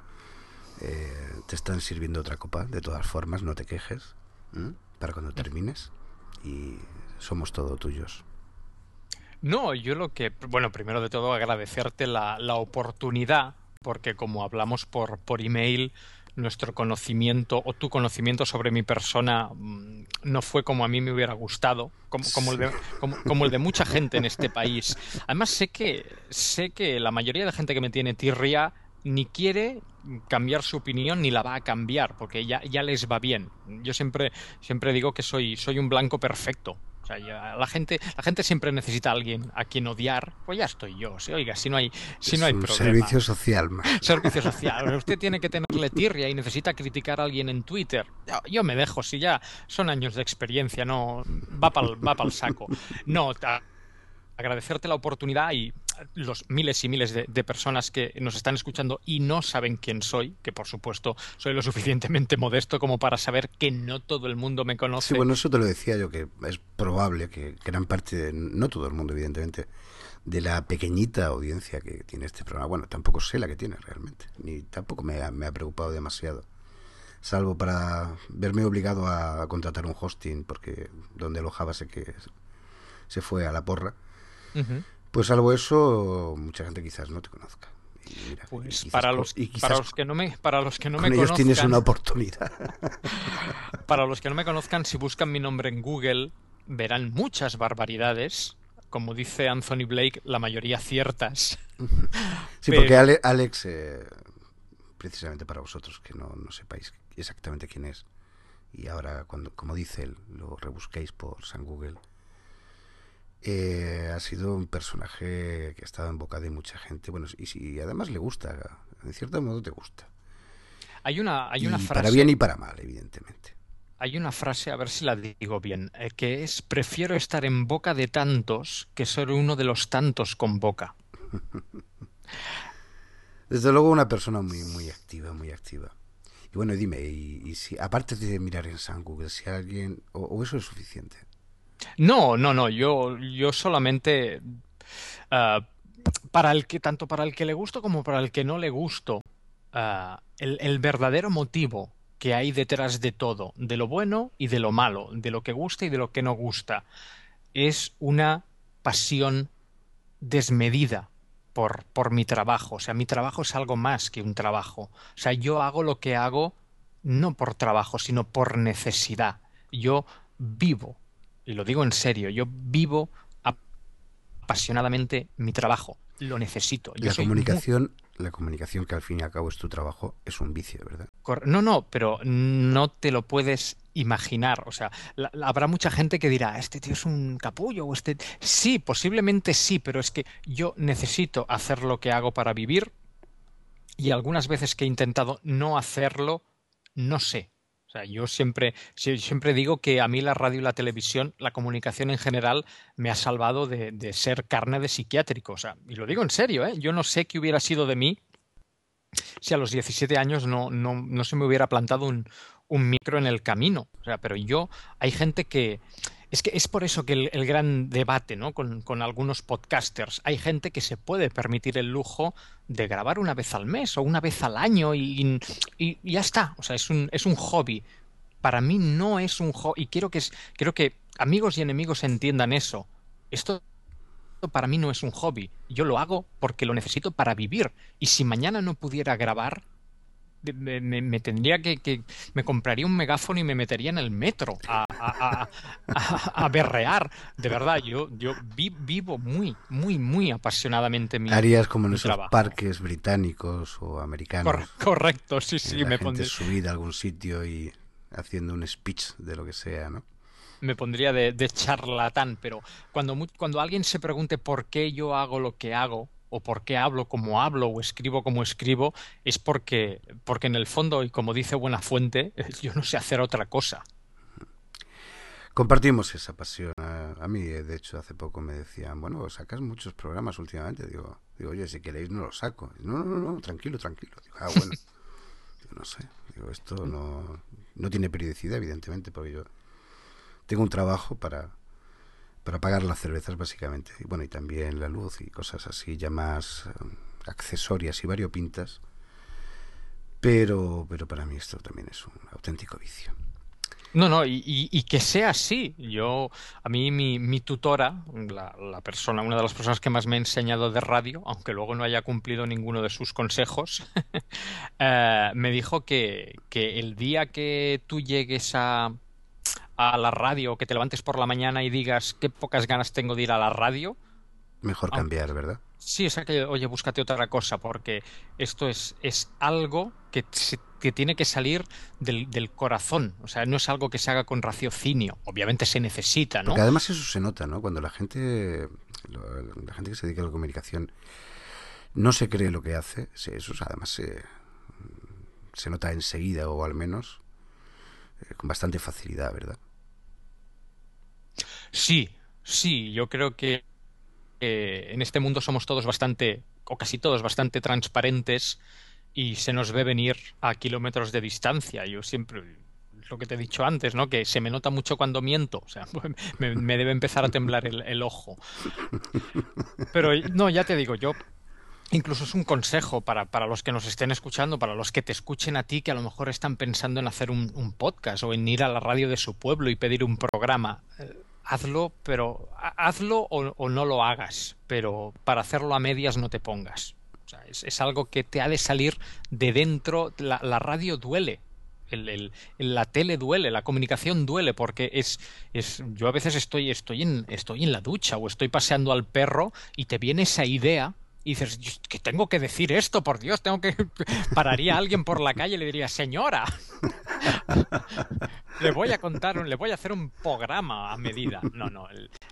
Speaker 2: te están sirviendo otra copa, de todas formas, no te quejes, para cuando termines, y somos todo tuyos.
Speaker 3: No, yo bueno, primero de todo agradecerte la oportunidad, porque como hablamos por email, nuestro conocimiento o tu conocimiento sobre mi persona no fue como a mí me hubiera gustado, como
Speaker 2: Sí.
Speaker 3: como el de mucha gente en este país. Además, sé que la mayoría de la gente que me tiene tirria ni quiere cambiar su opinión ni la va a cambiar, porque ya les va bien. Yo siempre digo que soy un blanco perfecto. O sea, la gente siempre necesita a alguien a quien odiar, pues ya estoy yo. Sí, oiga, si no hay
Speaker 2: Es un
Speaker 3: problema.
Speaker 2: servicio social más.
Speaker 3: Servicio social. Usted tiene que tenerle tirria y necesita criticar a alguien en Twitter. Yo me dejo, si ya son años de experiencia, no va pa'l saco. No, agradecerte la oportunidad y los miles y miles de personas que nos están escuchando y no saben quién soy, que por supuesto soy lo suficientemente modesto como para saber que no todo el mundo me
Speaker 2: Sí,
Speaker 3: conoce.
Speaker 2: bueno, eso te lo decía yo, que es probable que gran parte, no todo el mundo, evidentemente, de la pequeñita audiencia que tiene este programa, bueno, tampoco sé la que tiene realmente, ni tampoco me ha preocupado demasiado, salvo para verme obligado a contratar un hosting, porque donde alojaba sé que se fue a la porra.
Speaker 3: Ujú.
Speaker 2: Pues salvo eso, mucha gente quizás no te conozca. Y mira,
Speaker 3: Pues
Speaker 2: quizás
Speaker 3: para los que no me
Speaker 2: con ellos tienes una oportunidad.
Speaker 3: para los que no me conozcan, si buscan mi nombre en Google, verán muchas barbaridades. Como dice Anthony Blake, la mayoría ciertas.
Speaker 2: Sí, porque
Speaker 3: Pero
Speaker 2: Alex, precisamente para vosotros que no sepáis exactamente quién es, y ahora, como dice él, lo rebusquéis por San Google, ha sido un personaje que ha estado en boca de mucha gente. Bueno, y si además le gusta, en cierto modo te gusta.
Speaker 3: hay una
Speaker 2: Y para
Speaker 3: frase.
Speaker 2: bien y para mal, evidentemente.
Speaker 3: hay una frase, a ver si la digo bien, que es: prefiero estar en boca de tantos que ser uno de los tantos con boca.
Speaker 2: Desde luego una persona muy, muy activa, muy activa. Y bueno, dime, y si, aparte de mirar en San Google, si alguien, o eso es suficiente.
Speaker 3: No, no, no, yo solamente, ah, tanto para el que le gusto como para el que no le gusto, el verdadero motivo que hay detrás de todo, de lo bueno y de lo malo, de lo que gusta y de lo que no gusta, es una pasión desmedida por mi trabajo. O sea, mi trabajo es algo más que un trabajo. O sea, yo hago lo que hago no por trabajo, sino por necesidad. Yo vivo, y lo digo en serio, yo vivo apasionadamente mi trabajo. Lo necesito. Yo soy muy...
Speaker 2: La comunicación que al fin y al cabo es tu trabajo, es un vicio, ¿verdad?
Speaker 3: No, no, pero no te lo puedes imaginar. O sea, habrá mucha gente que dirá, este tío es un capullo o este... Sí, posiblemente sí, pero es que yo necesito hacer lo que hago para vivir y algunas veces que he intentado no hacerlo, no sé. O sea, siempre digo que a mí la radio y la televisión, la comunicación en general, me ha salvado de ser carne de psiquiátrico. O sea, y lo digo en serio, ¿eh? Yo no sé qué hubiera sido de mí si a los 17 años no se me hubiera plantado un micro en el camino. O sea, pero hay gente que... Es que es por eso que el gran debate, ¿no? Con algunos podcasters. Hay gente que se puede permitir el lujo de grabar una vez al mes o una vez al año y ya está. O sea, es un hobby. Para mí no es un hobby. Y quiero que amigos y enemigos entiendan eso. Esto para mí no es un hobby. Yo lo hago porque lo necesito para vivir. Y si mañana no pudiera grabar, me tendría me compraría un megáfono y me metería en el metro a berrear. De verdad, yo vivo muy, muy, muy apasionadamente
Speaker 2: Harías como en
Speaker 3: mi
Speaker 2: esos
Speaker 3: trabajo.
Speaker 2: parques británicos o americanos.
Speaker 3: Correcto, sí, sí,
Speaker 2: La gente subida a algún sitio y haciendo un speech de lo que sea, ¿no?
Speaker 3: me pondría de charlatán, pero cuando alguien se pregunte por qué yo hago lo que hago, o por qué hablo como hablo, o escribo como escribo, es porque en el fondo, y como dice Buenafuente, yo no sé hacer otra cosa.
Speaker 2: Compartimos esa pasión. A mí, de hecho, hace poco me decían, bueno, sacas muchos programas últimamente. Digo, oye, si queréis no los saco. No, tranquilo, tranquilo. Digo, bueno, digo, no sé. Digo, esto no tiene periodicidad, evidentemente, porque yo tengo un trabajo para pagar las cervezas, básicamente. Y bueno, y también la luz y cosas así, ya más accesorias y variopintas. Pero para mí esto también es un auténtico vicio.
Speaker 3: No, no, y que sea así. A mí mi tutora, una de las personas que más me ha enseñado de radio, aunque luego no haya cumplido ninguno de sus consejos, me dijo que el día que tú llegues a la radio, que te levantes por la mañana y digas qué pocas ganas tengo de ir a la radio,
Speaker 2: Mejor cambiar, ¿verdad?
Speaker 3: sí, es que, oye, búscate otra cosa, porque esto es algo que tiene que salir del corazón. O sea, no es algo que se haga con raciocinio. Obviamente se necesita,
Speaker 2: Porque
Speaker 3: ¿no?
Speaker 2: además eso se nota, ¿no? Cuando la gente que se dedica a la comunicación no se cree lo que hace, eso además se nota enseguida o al menos con bastante facilidad, ¿verdad?
Speaker 3: Sí, sí, yo creo que en este mundo somos todos bastante, o casi todos, bastante transparentes y se nos ve venir a kilómetros de distancia. Yo siempre, lo que te he dicho antes, ¿no? Que se me nota mucho cuando miento. O sea, me debe empezar a temblar el ojo. Pero no, ya te digo, yo incluso es un consejo para los que nos estén escuchando, para los que te escuchen a ti, que a lo mejor están pensando en hacer un podcast o en ir a la radio de su pueblo y pedir un programa. Hazlo, pero hazlo o no lo hagas, pero para hacerlo a medias no te pongas. O sea, es algo que te ha de salir de dentro. La radio duele. La tele duele, la comunicación duele, porque yo a veces estoy en la ducha o estoy paseando al perro y te viene esa idea y dices, que tengo que decir esto, por Dios, pararía a alguien por la calle y le diría, señora, le voy a hacer un programa a medida. No,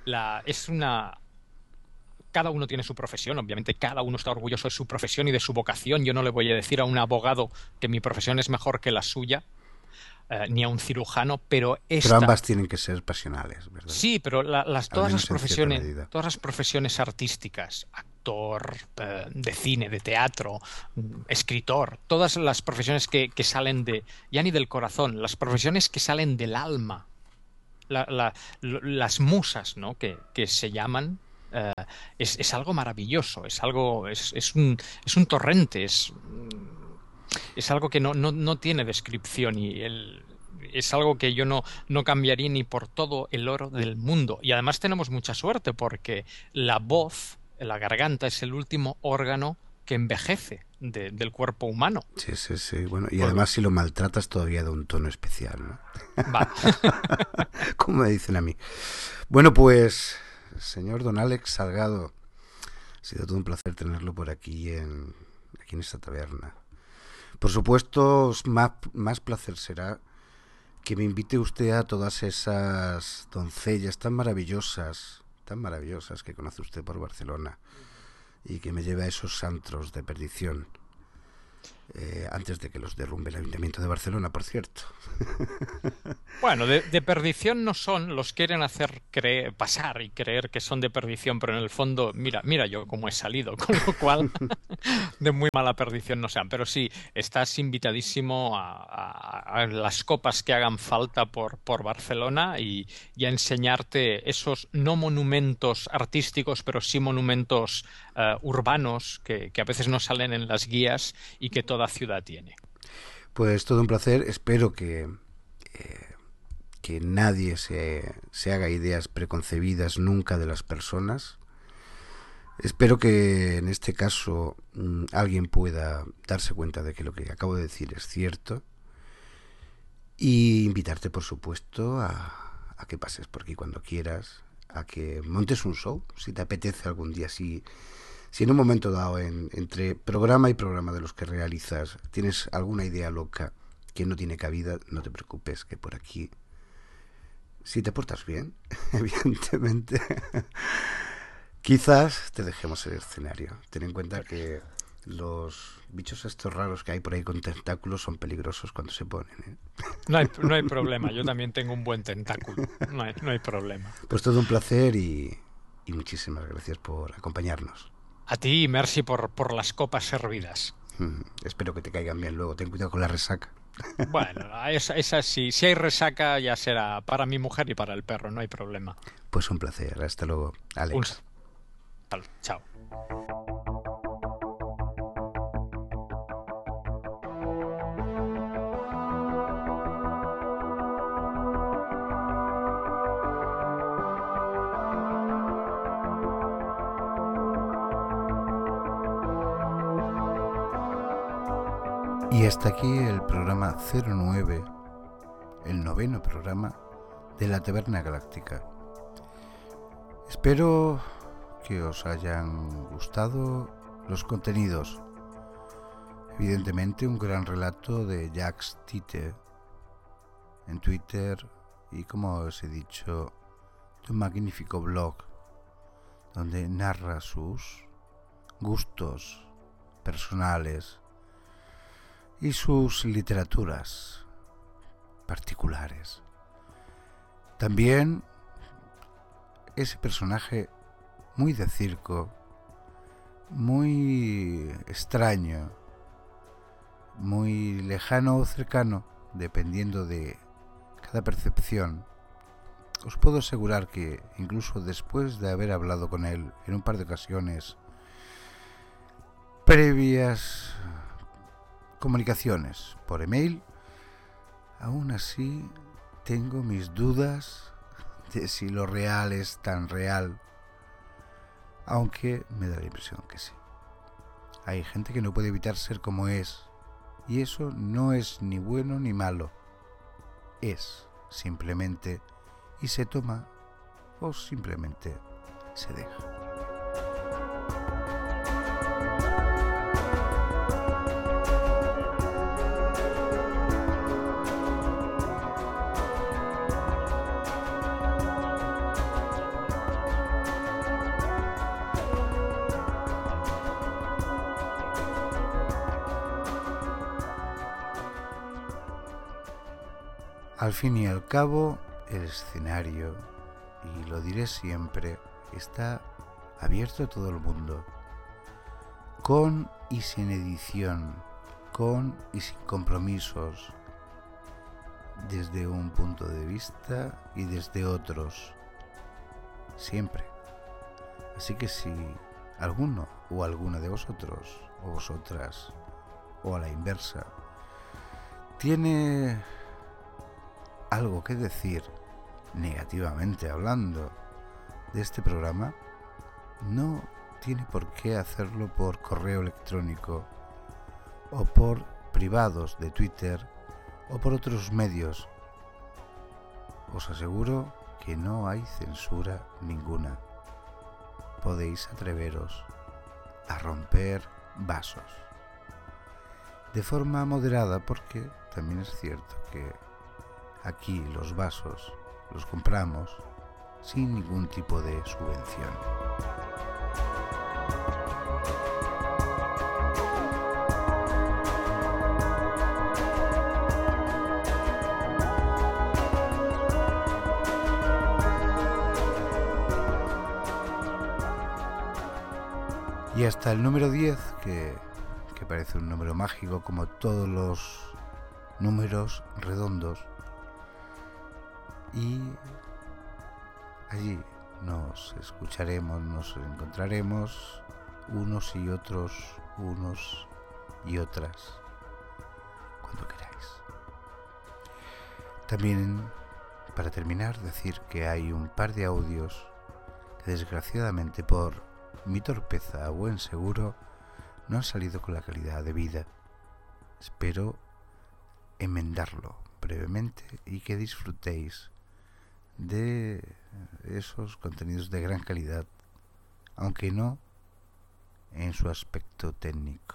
Speaker 3: cada uno tiene su profesión, obviamente cada uno está orgulloso de su profesión y de su vocación. Yo no le voy a decir a un abogado que mi profesión es mejor que la suya, ni a un cirujano, pero
Speaker 2: Pero ambas tienen que ser pasionales, ¿verdad?
Speaker 3: Sí, pero todas las
Speaker 2: Medida.
Speaker 3: profesiones artísticas, actor, de cine, de teatro, escritor, todas las profesiones que salen ya ni del corazón, las profesiones que salen del alma, las musas, ¿no? que se llaman, es algo maravilloso, es un torrente, es algo que no tiene descripción es algo que yo no cambiaría ni por todo el oro del mundo. Y además tenemos mucha suerte porque la voz, la garganta, es el último órgano que envejece del cuerpo humano.
Speaker 2: Sí. Bueno, y además si lo maltratas todavía da un tono especial, ¿no?
Speaker 3: Va.
Speaker 2: Como me dicen a mí. Bueno, pues, señor don Alex Salgado, ha sido todo un placer tenerlo por aquí en esta taberna. Por supuesto, más placer será que me invite usted a todas esas doncellas tan maravillosas que conoce usted por Barcelona y que me lleve a esos antros de perdición antes de que los derrumbe el Ayuntamiento de Barcelona, por cierto.
Speaker 3: Bueno, de perdición no son, los quieren hacer pasar y creer que son de perdición, pero en el fondo, mira yo cómo he salido, con lo cual de muy mala perdición no sean. Pero sí, estás invitadísimo a las copas que hagan falta por Barcelona y a enseñarte esos no monumentos artísticos, pero sí monumentos urbanos que a veces no salen en las guías y que toda ciudad tiene.
Speaker 2: Pues todo un placer, espero que nadie se haga ideas preconcebidas nunca de las personas. Espero que en este caso alguien pueda darse cuenta de que lo que acabo de decir es cierto y invitarte, por supuesto, a que pases por aquí cuando quieras, a que montes un show, si te apetece algún día. Si en un momento dado, entre programa y programa de los que realizas, tienes alguna idea loca que no tiene cabida, no te preocupes, que por aquí, si te portas bien, evidentemente, quizás te dejemos el escenario. Ten en cuenta que los bichos estos raros que hay por ahí con tentáculos son peligrosos cuando se ponen, ¿eh?
Speaker 3: No hay problema, yo también tengo un buen tentáculo, no hay problema.
Speaker 2: Pues todo un placer y muchísimas gracias por acompañarnos.
Speaker 3: A ti, merci por las copas servidas.
Speaker 2: Espero que te caigan bien luego. Ten cuidado con la resaca.
Speaker 3: Bueno, esa sí. Si hay resaca ya será para mi mujer y para el perro, no hay problema.
Speaker 2: Pues un placer. Hasta luego, Alex.
Speaker 3: Chao.
Speaker 2: Y hasta aquí el programa 09, el 9º programa de la Taberna Galáctica. Espero que os hayan gustado los contenidos. Evidentemente un gran relato de Jacques Tite en Twitter y, como os he dicho, de un magnífico blog donde narra sus gustos personales y sus literaturas particulares. También ese personaje muy de circo, muy extraño, muy lejano o cercano, dependiendo de cada percepción. Os puedo asegurar que incluso después de haber hablado con él en un par de ocasiones previas comunicaciones por email, aún así tengo mis dudas de si lo real es tan real, aunque me da la impresión que sí. Hay gente que no puede evitar ser como es, y eso no es ni bueno ni malo, es simplemente, y se toma o simplemente se deja. Al fin y al cabo, el escenario, y lo diré siempre, está abierto a todo el mundo, con y sin edición, con y sin compromisos, desde un punto de vista y desde otros, siempre. Así que si alguno o alguna de vosotros o vosotras, o a la inversa, tiene algo que decir, negativamente hablando, de este programa, no tiene por qué hacerlo por correo electrónico o por privados de Twitter o por otros medios. Os aseguro que no hay censura ninguna. Podéis atreveros a romper vasos. De forma moderada, porque también es cierto que aquí los vasos los compramos sin ningún tipo de subvención. Y hasta el número 10, que parece un número mágico como todos los números redondos, y allí nos escucharemos, nos encontraremos unos y otros, unos y otras, cuando queráis. También, para terminar, decir que hay un par de audios que desgraciadamente por mi torpeza a buen seguro no han salido con la calidad debida. Espero enmendarlo brevemente y que disfrutéis de esos contenidos de gran calidad, aunque no en su aspecto técnico.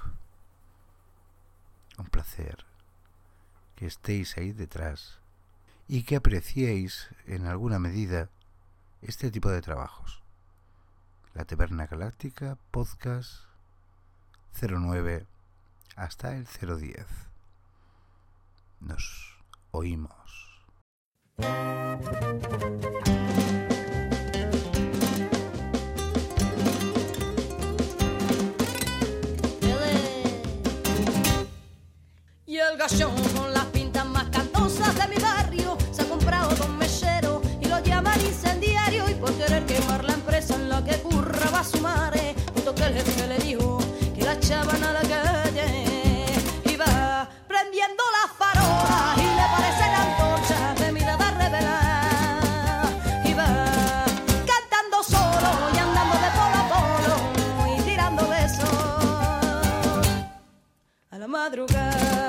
Speaker 2: Un placer que estéis ahí detrás y que apreciéis en alguna medida este tipo de trabajos. La Taberna Galáctica, podcast 09 hasta el 010. Nos oímos.
Speaker 4: Y el gallón con las pintas más cantosas de mi barrio se ha comprado dos mecheros y lo llaman incendiario, y por querer quemar la empresa en la que curraba su madre, justo que el jefe le dijo que la echaban a la calle, iba prendiendo las farolas y le parecen antorchas de mirada revelada, iba cantando solo y andando de polo a polo y tirando besos a la madrugada.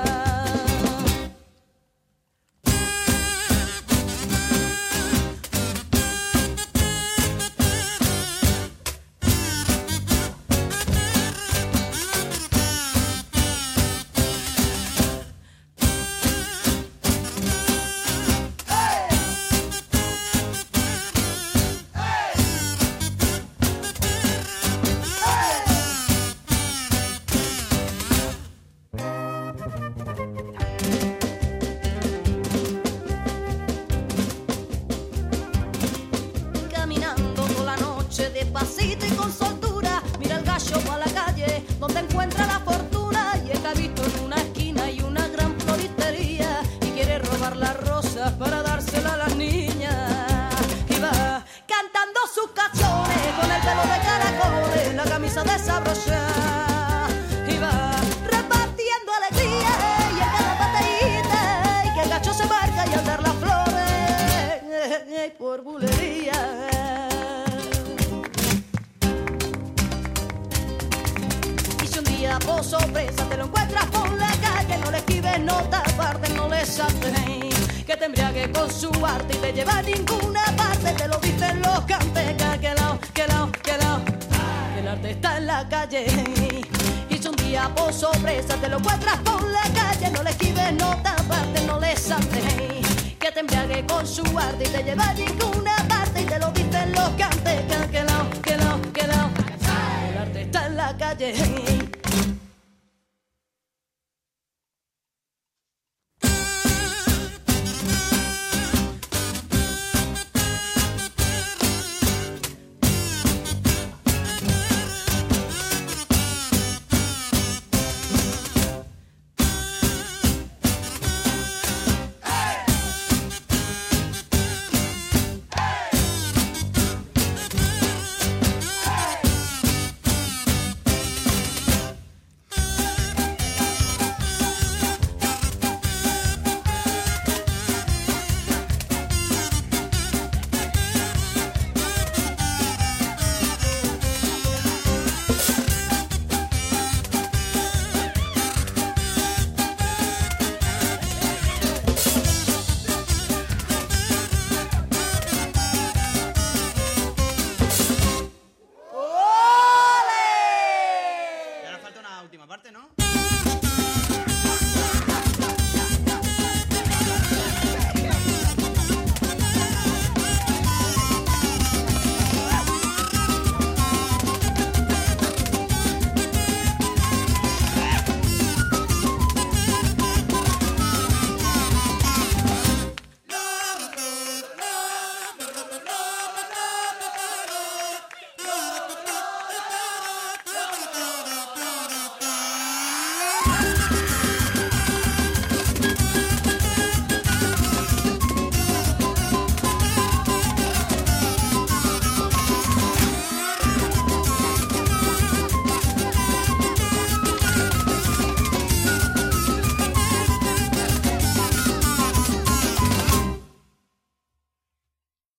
Speaker 4: Despacito y con soltura, mira el gallo pa' la calle donde encuentra la fortuna, y está visto en una esquina y una gran floristería y quiere robar las rosas para dársela a las niñas, y va cantando sus canciones con el pelo de caracoles, la camisa desabrochada, y va repartiendo alegría y en cada bateíta, y que el gacho se marca y al dar las flores por bulería. Por sorpresa te lo encuentras por la calle, no le esquives, no te apartes, no le saltes, que te embriague con su arte y te lleva a ninguna parte, te lo dicen los cantecas, que el arte está en la calle. Y si un día por sorpresa te lo encuentras por la calle, no le esquives, no te apartes, no le saltes, que te embriague con su arte y te lleva a ninguna parte, y te lo dicen los cantecas, que el arte está en la calle.
Speaker 5: parte, ¿no?